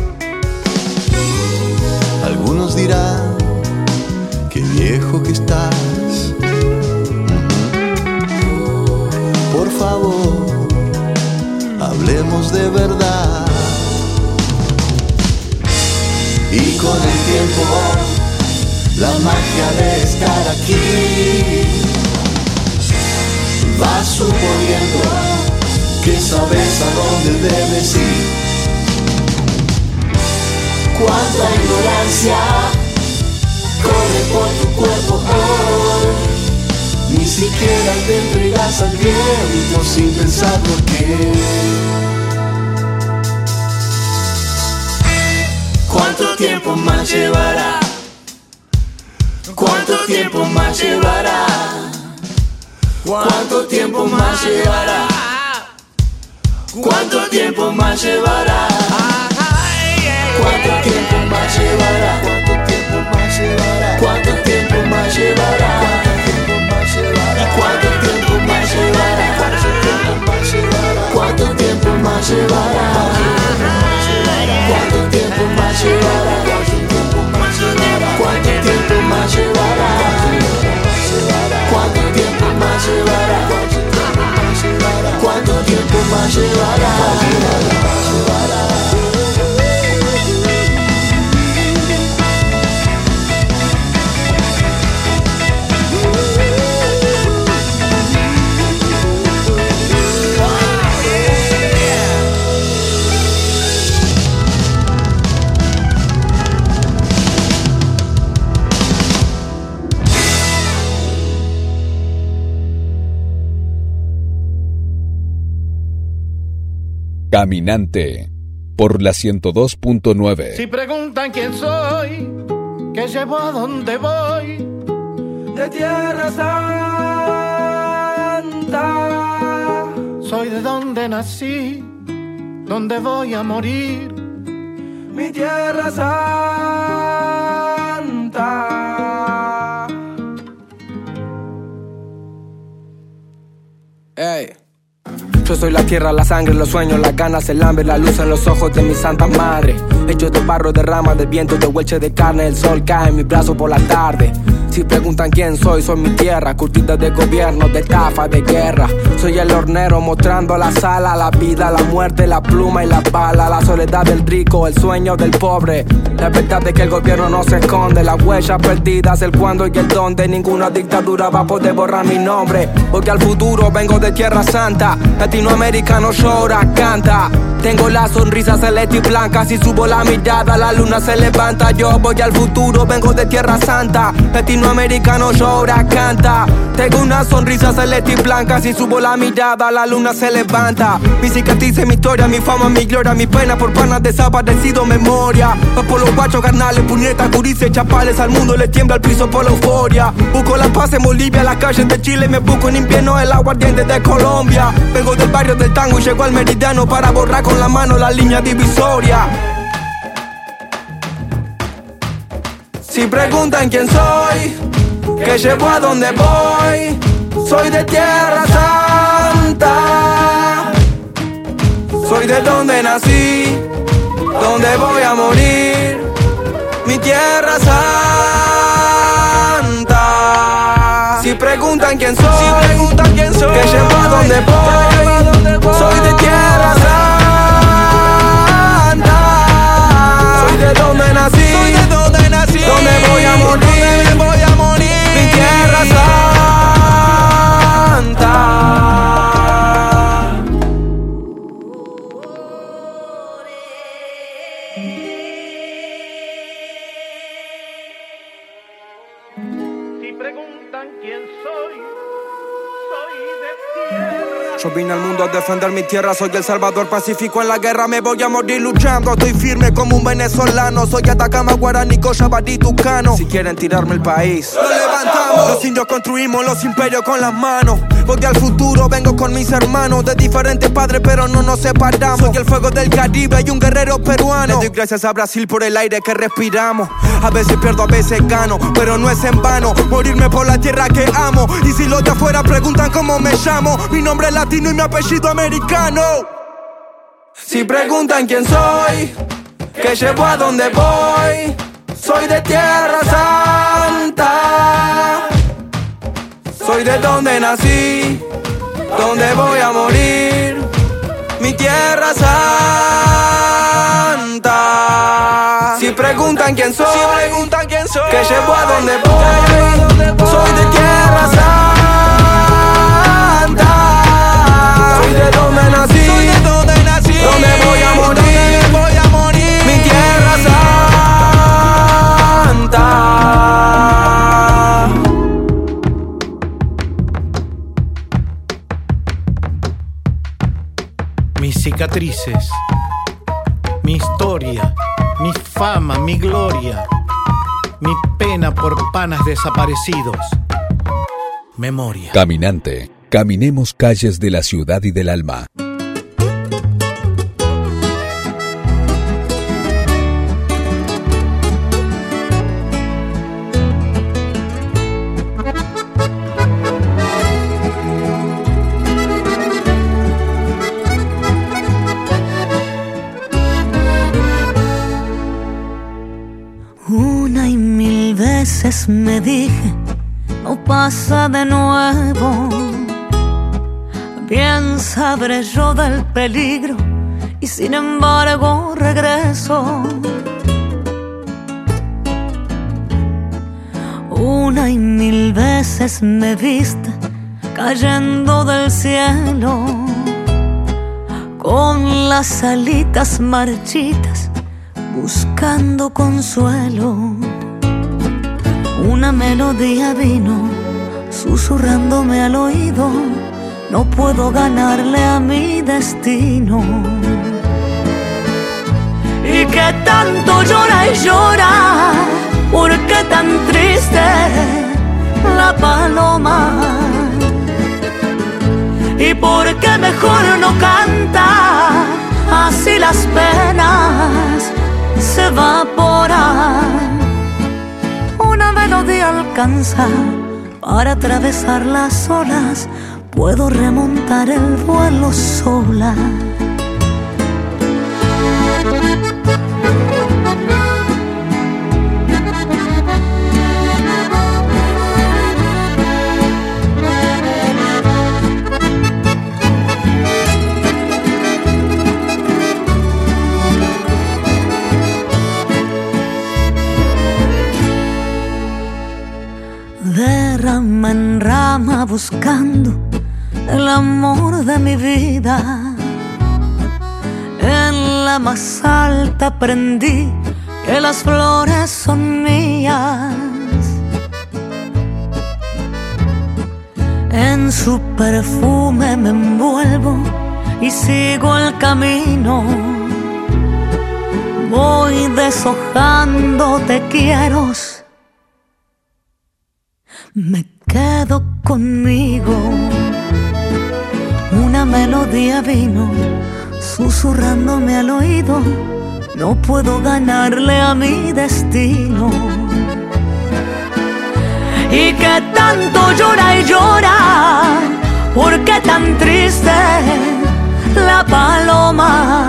Speaker 6: Algunos dirán que viejo que estás. Por favor, hablemos de verdad. Y con el tiempo, la magia de estar aquí va suponiendo que sabes a dónde debes ir. Cuánta ignorancia corre por tu cuerpo hoy. Ni siquiera te entregas al viento sin pensar por qué. ¿Cuánto tiempo más llevará? ¿Cuánto tiempo más llevará? ¿Cuánto tiempo más llevará? ¿Cuánto tiempo más llevará? ¿Cuánto tiempo más llevará? ¿Cuánto tiempo más llevará? ¿Y cuánto tiempo más llevará? ¿Cuánto tiempo más llevará? ¿Cuánto tiempo más llevará? ¿Cuánto tiempo más llevará? ¿Cuánto tiempo más llevará? ¿Cuánto tiempo más llevará?
Speaker 2: Caminante por la 102.9.
Speaker 6: Si preguntan quién soy, qué llevo, a dónde voy,
Speaker 12: de Tierra Santa.
Speaker 6: Soy de donde nací, donde voy a morir,
Speaker 12: mi Tierra Santa. Hey. Yo soy la tierra, la sangre, los sueños, las ganas, el hambre, la luz en los ojos de mi santa madre. Hecho de barro, de ramas, de viento, de hueche de carne, el sol cae en mi brazo por la tarde. Si preguntan quién soy mi tierra, curtida de gobierno, de estafa, de guerra. Soy el hornero mostrando la sala, la vida, la muerte, la pluma y la bala. La soledad del rico, el sueño del pobre. La verdad es que el gobierno no se esconde. Las huellas perdidas, el cuándo y el dónde. Ninguna dictadura va a poder borrar mi nombre. Porque al futuro vengo de Tierra Santa. Latinoamericano llora, canta. Tengo la sonrisa celeste y blanca. Si subo la mirada, la luna se levanta. Yo voy al futuro, vengo de Tierra Santa. Latinoamericano llora, canta. Tengo una sonrisa celeste y blanca. Si subo la mirada, la luna se levanta. Mi cicatriz, mi historia, mi fama, mi gloria. Mi pena por panas desaparecido, memoria. Va por los guachos, carnales, puñetas, gurises, chapales. Al mundo le tiembla el piso por la euforia. Busco la paz en Bolivia, las calles de Chile. Me busco en invierno el aguardiente de Colombia. Vengo del barrio del tango y llego al meridiano para borrar con la mano la línea divisoria. Si preguntan quién soy, qué llevo, a dónde voy, soy de Tierra Santa. Soy de donde nací, donde voy a morir, mi Tierra Santa. Si preguntan quién soy, qué llevo, a dónde voy, soy de Tierra Santa. Soy de donde nací, donde voy a morir, mi Tierra Santa.
Speaker 6: Si preguntan quién soy de tierra.
Speaker 12: Yo vine al mundo a defender mi tierra, soy el salvador pacífico en la guerra, me voy a morir luchando. Estoy firme como un venezolano, soy Atacama, Guaraní, Cochabamba, Tucano. Si quieren tirarme el país, lo levantamos. Los indios construimos los imperios con las manos. Voy al futuro, vengo con mis hermanos, de diferentes padres pero no nos separamos. Soy el fuego del Caribe y un guerrero peruano. Le doy gracias a Brasil por el aire que respiramos. A veces pierdo, a veces gano, pero no es en vano morirme por la tierra que amo. Y si los de afuera preguntan cómo me llamo, mi nombre es latino y mi apellido americano. Si preguntan quién soy, qué llevo, a dónde voy, soy de Tierra Santa. Soy de donde nací, donde voy a morir, mi Tierra Santa. Si preguntan quién soy, qué llevo, a dónde voy, soy de Tierra Santa. Soy de donde nací, donde voy a morir, mi Tierra Santa.
Speaker 6: Mis cicatrices, mi historia, mi fama, mi gloria, mi pena por panas desaparecidos, memoria.
Speaker 2: Caminante, caminemos calles de la ciudad y del alma.
Speaker 5: Una y mil veces me dije, no pasa de nuevo. Bien sabré yo del peligro y sin embargo regreso. Una y mil veces me viste cayendo del cielo, con las alitas marchitas buscando consuelo. Una melodía vino susurrándome al oído,
Speaker 15: no puedo ganarle a mi destino. Y que tanto llora y llora, ¿por qué tan triste la paloma? ¿Y por qué mejor no canta? Así las penas se evaporan. Una melodía alcanza para atravesar las olas. Puedo remontar el vuelo sola. De rama en rama buscando el amor de mi vida. En la más alta aprendí que las flores son mías. En su perfume me envuelvo y sigo el camino. Voy deshojando te quiero. Me quedo conmigo. Una melodía vino susurrándome al oído. No puedo ganarle a mi destino. Y que tanto llora y llora, ¿por qué tan triste la paloma?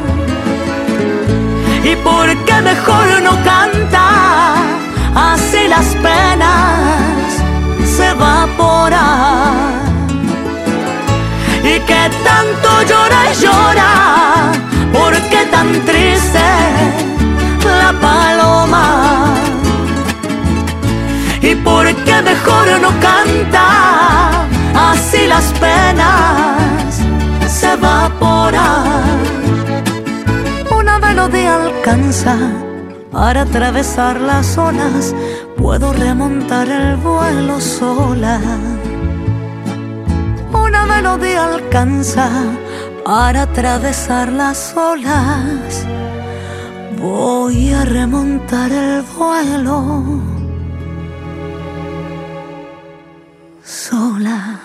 Speaker 15: ¿Y por qué mejor no canta? Así las penas se evaporan. Y que tanto llora y llora, ¿por qué tan triste la paloma? ¿Y por qué mejor no canta? Así las penas se evaporan. Una melodía alcanza para atravesar las olas. Puedo remontar el vuelo sola. Una melodía alcanza para atravesar las olas. Voy a remontar el vuelo sola.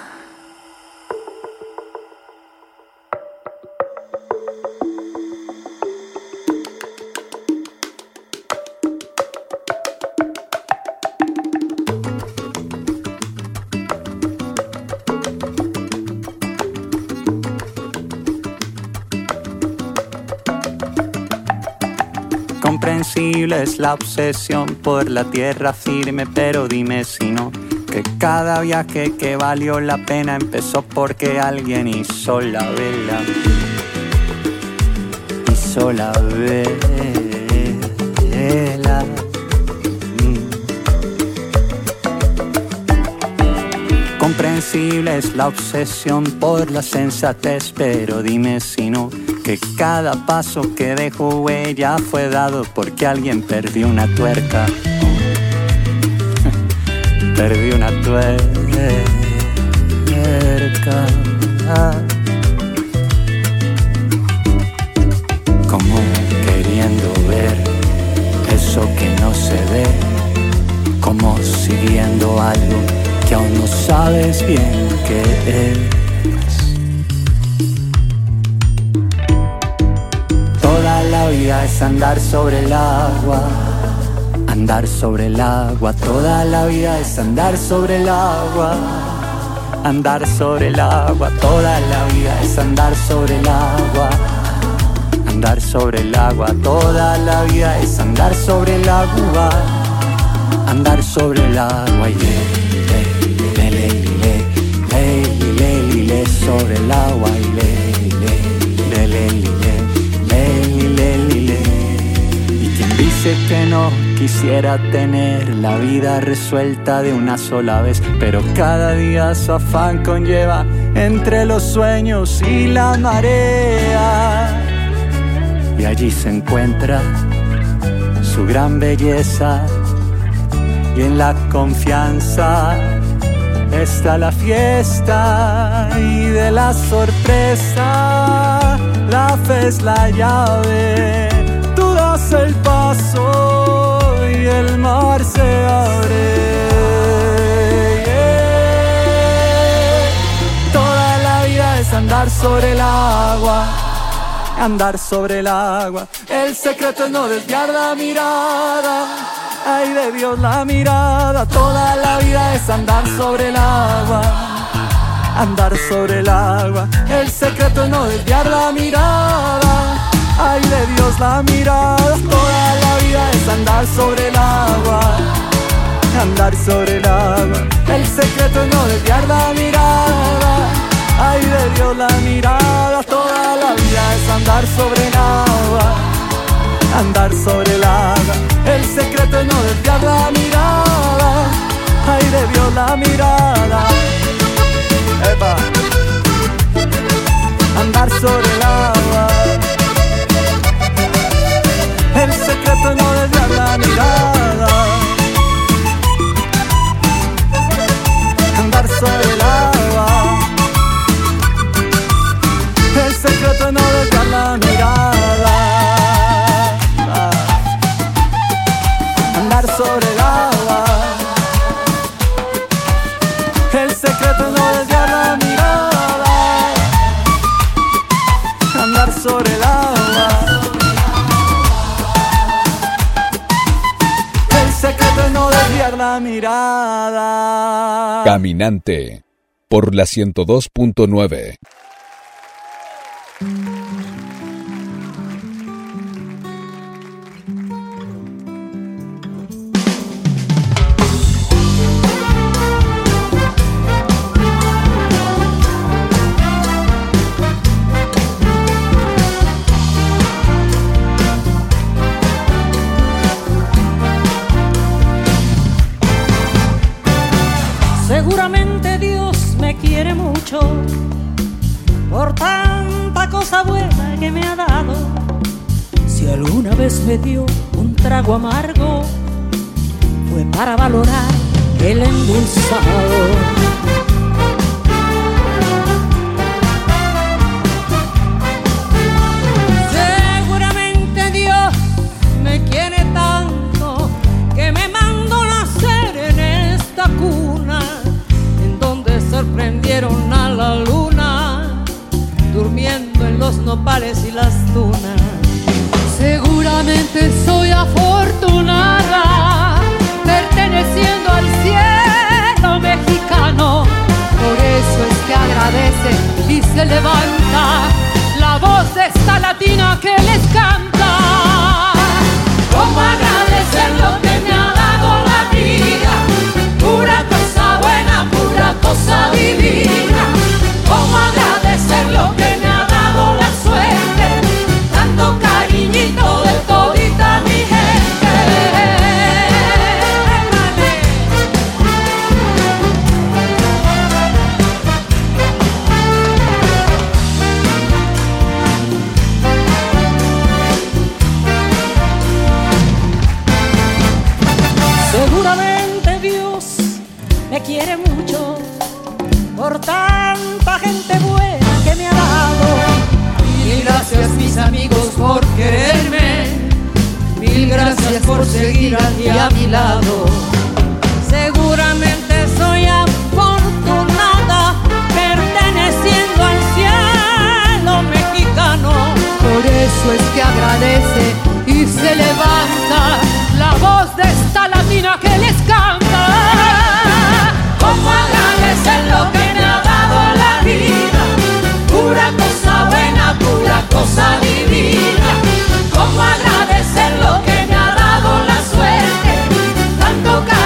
Speaker 16: Comprensible es la obsesión por la tierra firme, pero dime si no, que cada viaje que valió la pena empezó porque alguien hizo la vela. Hizo la vela. Comprensible es la obsesión por la sensatez, pero dime si no, que cada paso que dejó huella fue dado porque alguien perdió una tuerca. Perdió una tuerca. Como queriendo ver eso que no se ve, como siguiendo algo que aún no sabes bien qué es. Toda la vida es andar sobre el agua, andar sobre el agua. Toda la vida es andar sobre el agua, andar sobre el agua. Toda la vida es andar sobre el agua, andar sobre el agua. Toda la vida es andar sobre el agua, andar sobre el agua. Y sobre el agua y y quien dice que no quisiera tener la vida resuelta de una sola vez, pero cada día su afán conlleva entre los sueños y la marea, y allí se encuentra su gran belleza, y en la confianza es está la fiesta y de la sorpresa la fe es la llave. Tú das el paso y el mar se abre. Toda la vida es andar sobre el agua, andar sobre el agua. El secreto es no desviar la mirada. Ay de Dios la mirada. Toda la vida es andar sobre el agua, andar sobre el agua. El secreto es no desviar la mirada. Ay de Dios la mirada. Toda la vida es andar sobre el agua, andar sobre el agua. El secreto es no desviar la mirada. Ay de Dios la mirada. Toda la vida es andar sobre el agua, andar sobre el agua. El secreto es no desviar la mirada. Ay de Dios la mirada. Epa. Andar sobre el agua. El secreto es no desviar la mirada. Andar sobre el agua. El secreto es no desviar la mirada. Andar sobre el agua. El secreto es no desviar la mirada. Andar sobre el agua. El secreto es no desviar la mirada.
Speaker 2: Caminante por la 102.9.
Speaker 8: Seguramente Dios me quiere mucho por tanta cosa buena que me ha dado. Si alguna vez me dio un trago amargo, fue para valorar el endulzado. Seguramente Dios me quiere tanto que me mandó nacer en esta cuna en donde sorprendieron a la luna durmiendo en los nopales y las tunas. Seguramente soy afortunada perteneciendo al cielo mexicano. Por eso es que agradece y se levanta la voz de esta latina que les canta. ¿Cómo agradecer lo que me ha dado la vida? Pura cosa buena, pura cosa divina. ¿Cómo agradecer lo que me ha dado la suerte? Tanto cariñito de todita mi gente. Seguramente Dios me quiere mucho por tanta gente buena que me ha dado. Mil gracias mis amigos por quererme, mil gracias por seguir aquí a mi lado. Seguramente soy afortunada perteneciendo al cielo mexicano. Por eso es que agradece y se levanta la voz de esta latina que les canta. ¿Cómo agradecer lo que me ha dado la vida? Pura cosa buena, pura cosa divina. ¿Cómo agradecer lo que me ha dado la suerte? Tanto cariño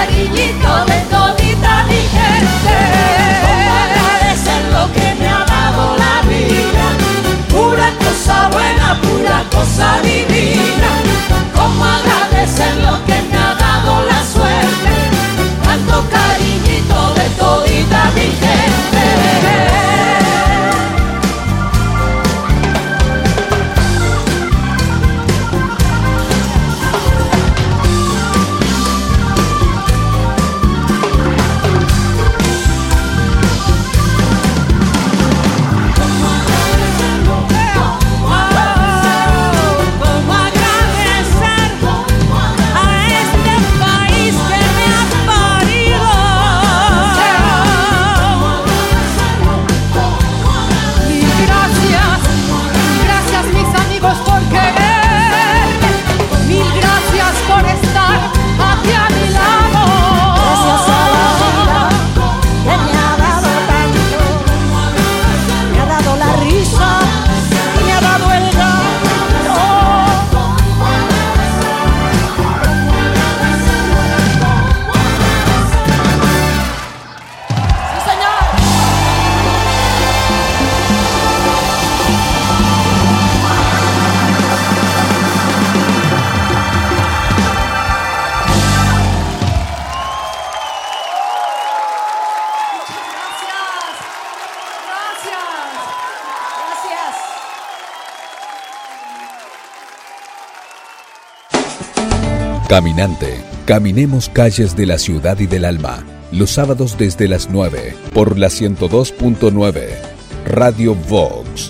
Speaker 2: Caminante, caminemos calles de la ciudad y del alma. Los sábados desde las 9 por la 102.9 Radio Vox.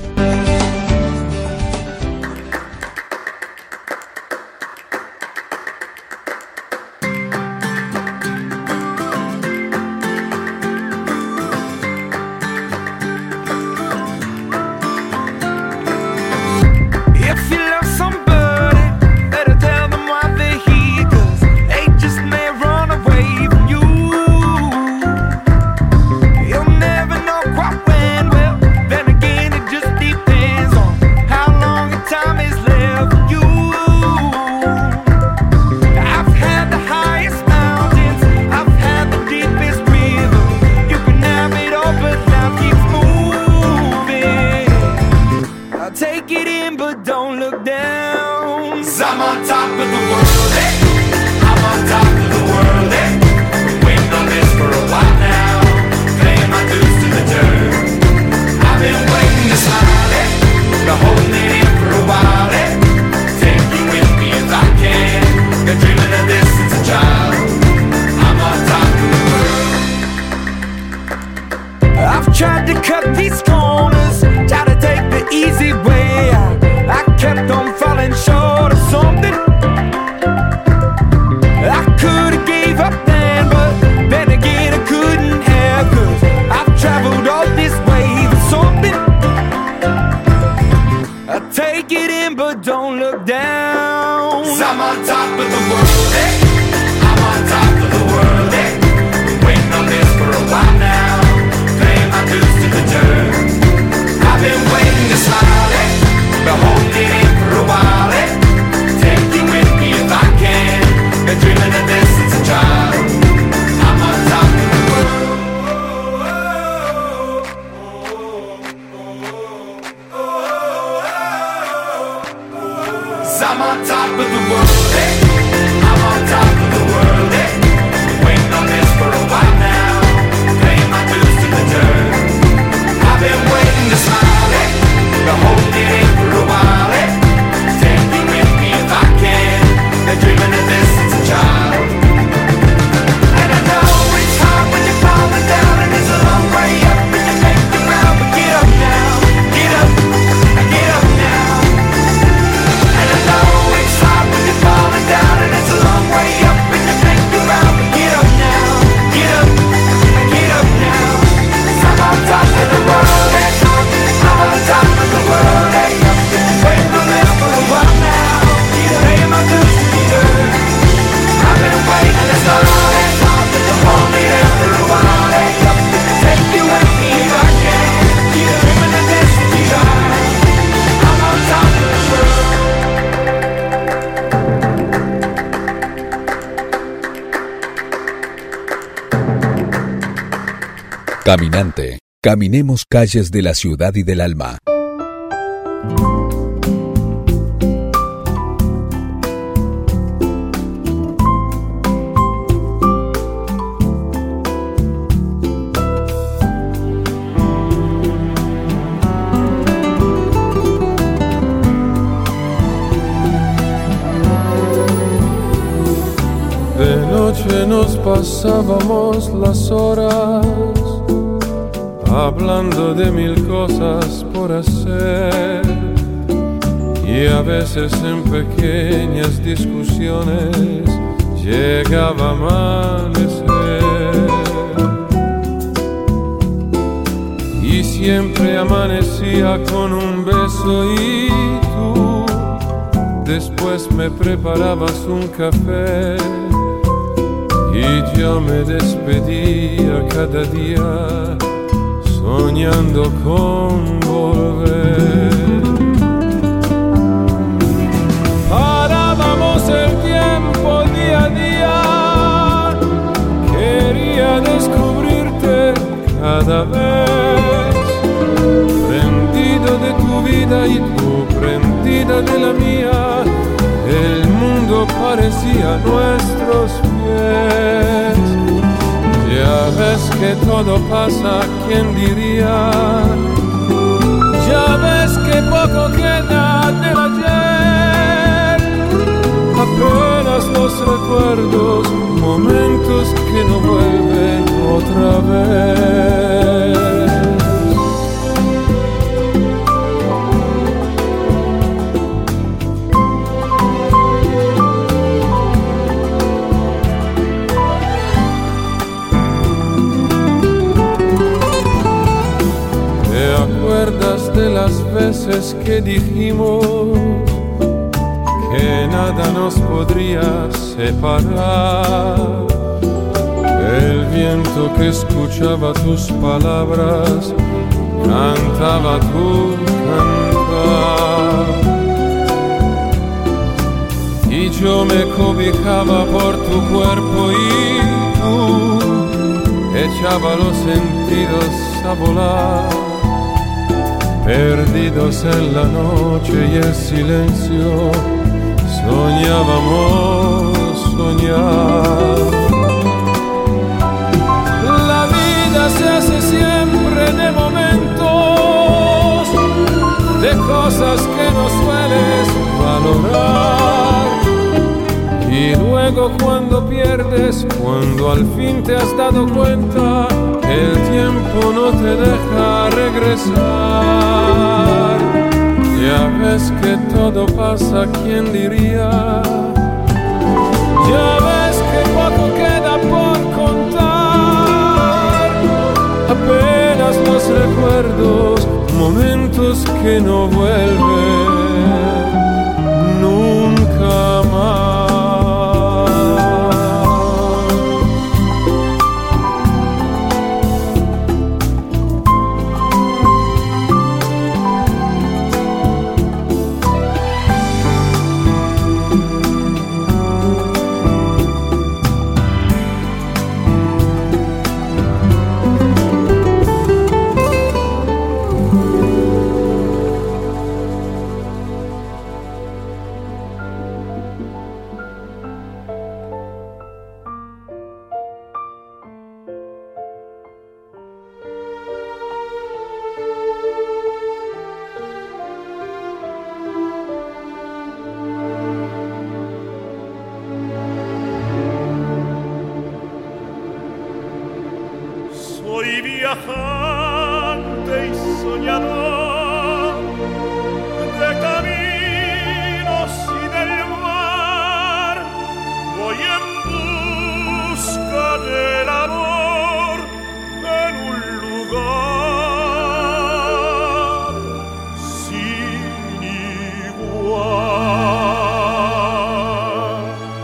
Speaker 2: Caminante, caminemos calles de la ciudad y del alma.
Speaker 17: De noche nos pasábamos las horas hablando de mil cosas por hacer y a veces en pequeñas discusiones llegaba a amanecer y siempre amanecía con un beso y tú después me preparabas un café y yo me despedía cada día soñando con volver. Parábamos el tiempo día a día, quería descubrirte cada vez, prendido de tu vida y tú prendida de la mía, el mundo parecía a nuestros pies. Ya ves que todo pasa, ¿quién diría? Ya ves que poco queda del ayer, apenas nos los recuerdos, momentos que no vuelven otra vez. ¿Te acuerdas de las veces que dijimos que nada nos podría separar? El viento que escuchaba tus palabras cantaba tu cantar, y yo me cobijaba por tu cuerpo y tú echaba los sentidos a volar, perdidos en la noche y el silencio. Soñábamos soñar. La vida se hace siempre de momentos, de cosas que no sueles valorar. Y luego cuando pierdes, cuando al fin te has dado cuenta, el tiempo no te deja regresar. Ya ves que todo pasa, ¿quién diría? Ya ves que poco queda por contar. Apenas los recuerdos, momentos que no vuelven nunca más.
Speaker 6: Soy viajante y soñador de caminos y del mar. Voy en busca del amor en un lugar sin igual.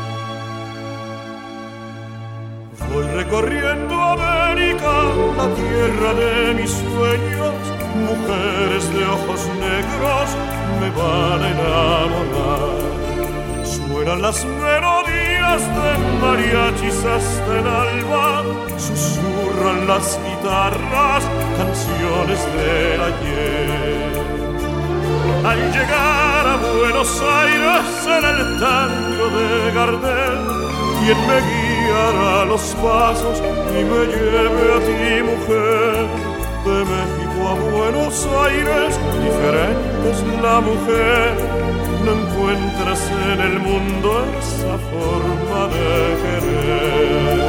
Speaker 6: Voy recorriendo América, la tierra de mis sueños. Mujeres de ojos negros me van a enamorar. Suenan las melodías de mariachis hasta el alba, susurran las guitarras canciones del ayer. Al llegar a Buenos Aires en el tango de Gardel, quien me guiará los pasos y me lleve a ti, mujer. De México a Buenos Aires, diferente es la mujer. No encuentras en el mundo esa forma de querer.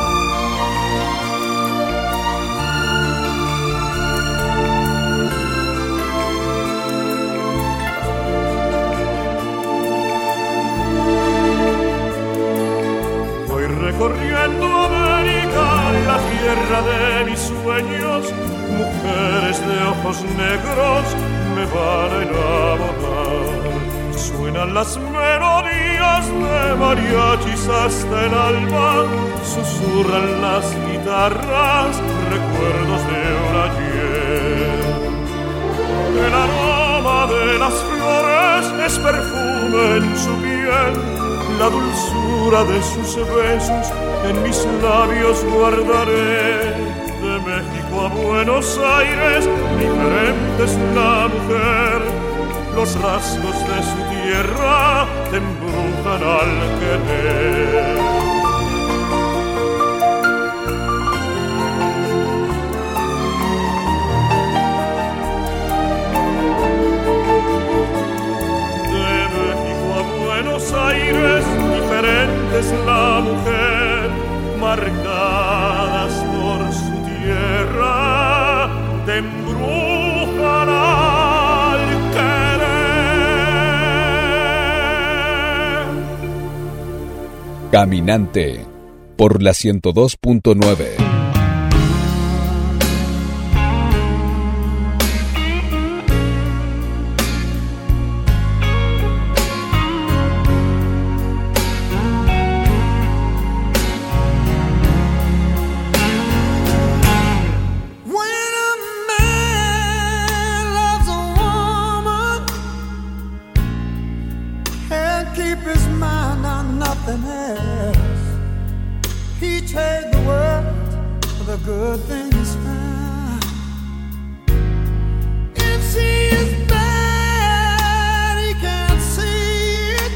Speaker 6: Recorriendo América, la tierra de mis sueños, mujeres de ojos negros me van a enamorar. Suenan las melodías de mariachis hasta el alba, susurran las guitarras, recuerdos de un ayer. El aroma de las flores es perfume en su piel, la dulzura de sus besos en mis labios guardaré. De México a Buenos Aires, diferente es la mujer. Los rasgos de su tierra te embrujan al querer. De México a Buenos Aires, diferente te embrujará al querer.
Speaker 2: Caminante por la 102.9.
Speaker 6: Good thing is found. If she is bad, he can't see it.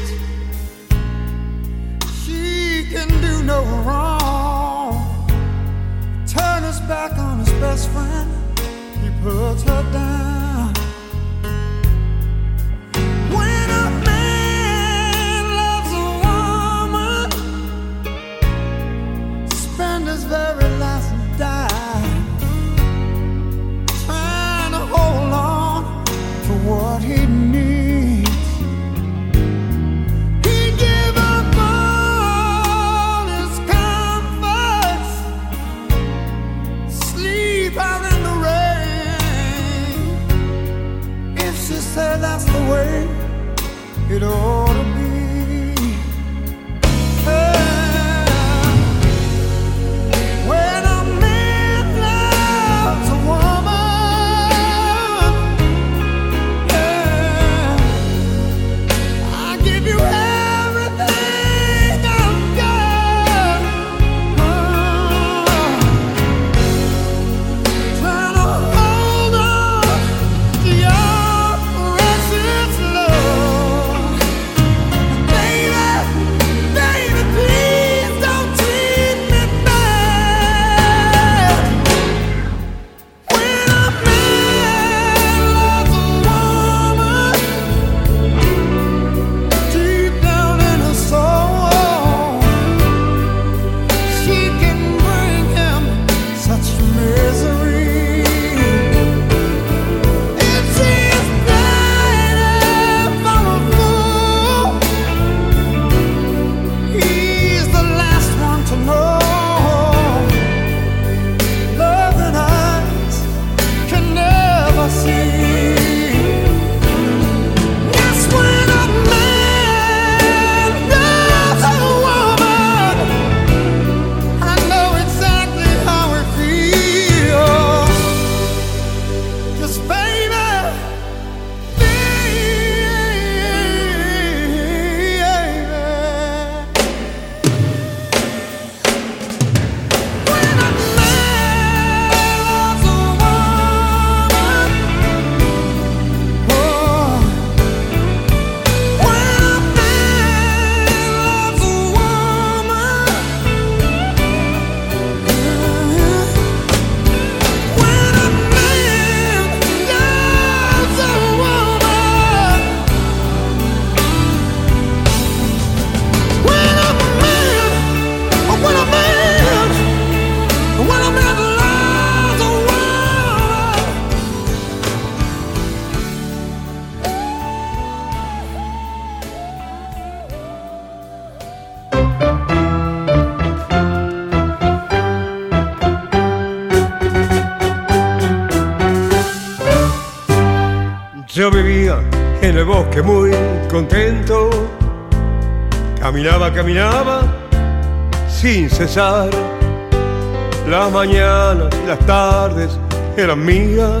Speaker 6: She can do no wrong. Turn his back on his best friend, he puts her down. When a man loves a woman, spend his very last die, trying to hold on to what he needs. He give up all his comforts, sleep out in the rain. If she said that's the way it ought to be.
Speaker 18: Yo vivía en el bosque muy contento, caminaba, caminaba sin cesar. Las mañanas y las tardes eran mías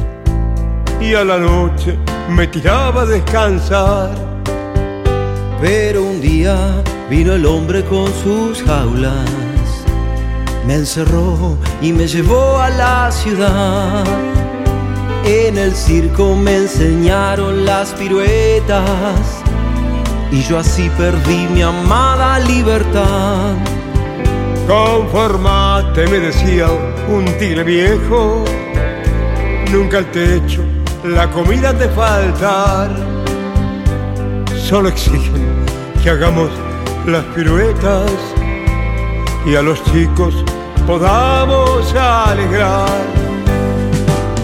Speaker 18: y a la noche me tiraba a descansar.
Speaker 19: Pero un día vino el hombre con sus jaulas, me encerró y me llevó a la ciudad. En el circo me enseñaron las piruetas y yo así perdí mi amada libertad.
Speaker 18: Conformate, me decía un tigre viejo, nunca al techo la comida te faltar. Solo exigen que hagamos las piruetas y a los chicos podamos alegrar.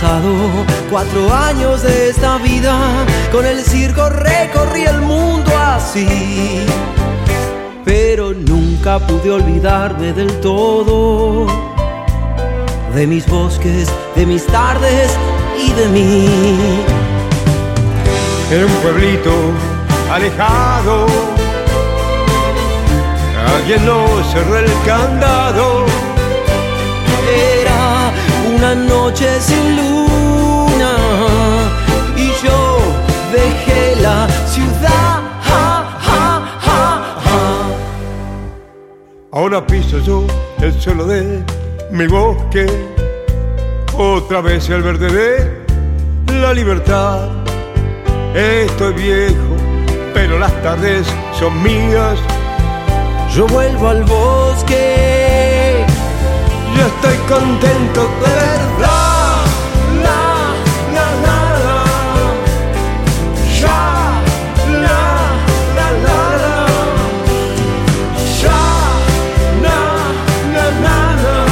Speaker 19: pasado 4 años de esta vida, con el circo recorrí el mundo así, pero nunca pude olvidarme del todo, de mis bosques, de mis tardes y de mí.
Speaker 18: En un pueblito alejado, alguien no cerró el candado.
Speaker 19: Era una noche sin luna y yo dejé la ciudad.
Speaker 18: Ahora piso yo el suelo de mi bosque, otra vez el verde de la libertad. Estoy viejo, pero las tardes son mías.
Speaker 19: Yo vuelvo al bosque,
Speaker 18: yo estoy contento de verdad.
Speaker 19: La, la, la, la.
Speaker 18: Ya, la, la, la, la.
Speaker 19: Ya, la, la, la, la.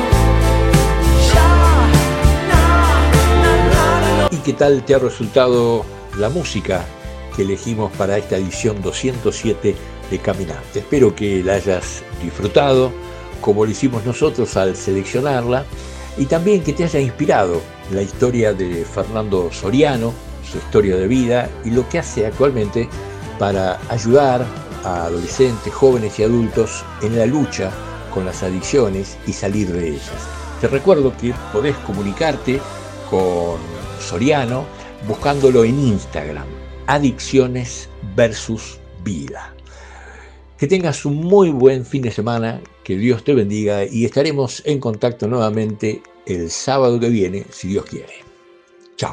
Speaker 19: Ya, la, la, la, la.
Speaker 4: ¿Y qué tal te ha resultado la música que elegimos para esta edición 207 de Caminante? Espero que la hayas disfrutado como lo hicimos nosotros al seleccionarla, y también que te haya inspirado la historia de Fernando Soriano, su historia de vida y lo que hace actualmente para ayudar a adolescentes, jóvenes y adultos en la lucha con las adicciones y salir de ellas. Te recuerdo que podés comunicarte con Soriano buscándolo en Instagram, Adicciones versus Vida. Que tengas un muy buen fin de semana, que Dios te bendiga y estaremos en contacto nuevamente el sábado que viene, si Dios quiere. Chao.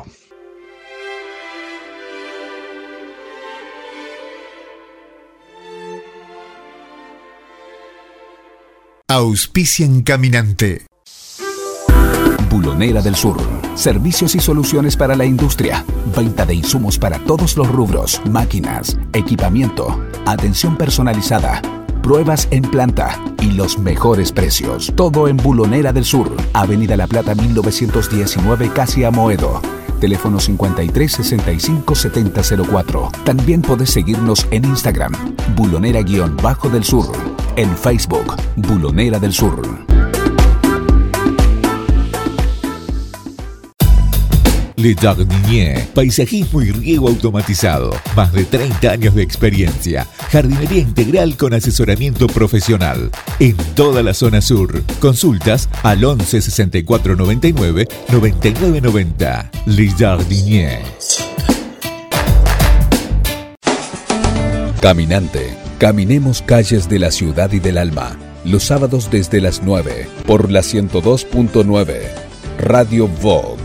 Speaker 1: Auspician Caminante.
Speaker 2: Bulonera del Sur. Servicios y soluciones para la industria. Venta de insumos para todos los rubros. Máquinas, equipamiento, atención personalizada, pruebas en planta y los mejores precios. Todo en Bulonera del Sur. Avenida La Plata 1919, casi Amoedo. Teléfono 53 65 70 04. También podés seguirnos en Instagram, Bulonera-del Sur. En Facebook, Bulonera del Sur.
Speaker 3: Le Jardinier, paisajismo y riego automatizado. Más de 30 años de experiencia. Jardinería integral con asesoramiento profesional. En toda la zona sur. Consultas al 11 64 99 99 90. Le Jardinier.
Speaker 2: Caminante. Caminemos calles de la ciudad y del alma. Los sábados desde las 9. Por la 102.9. Radio Vogue.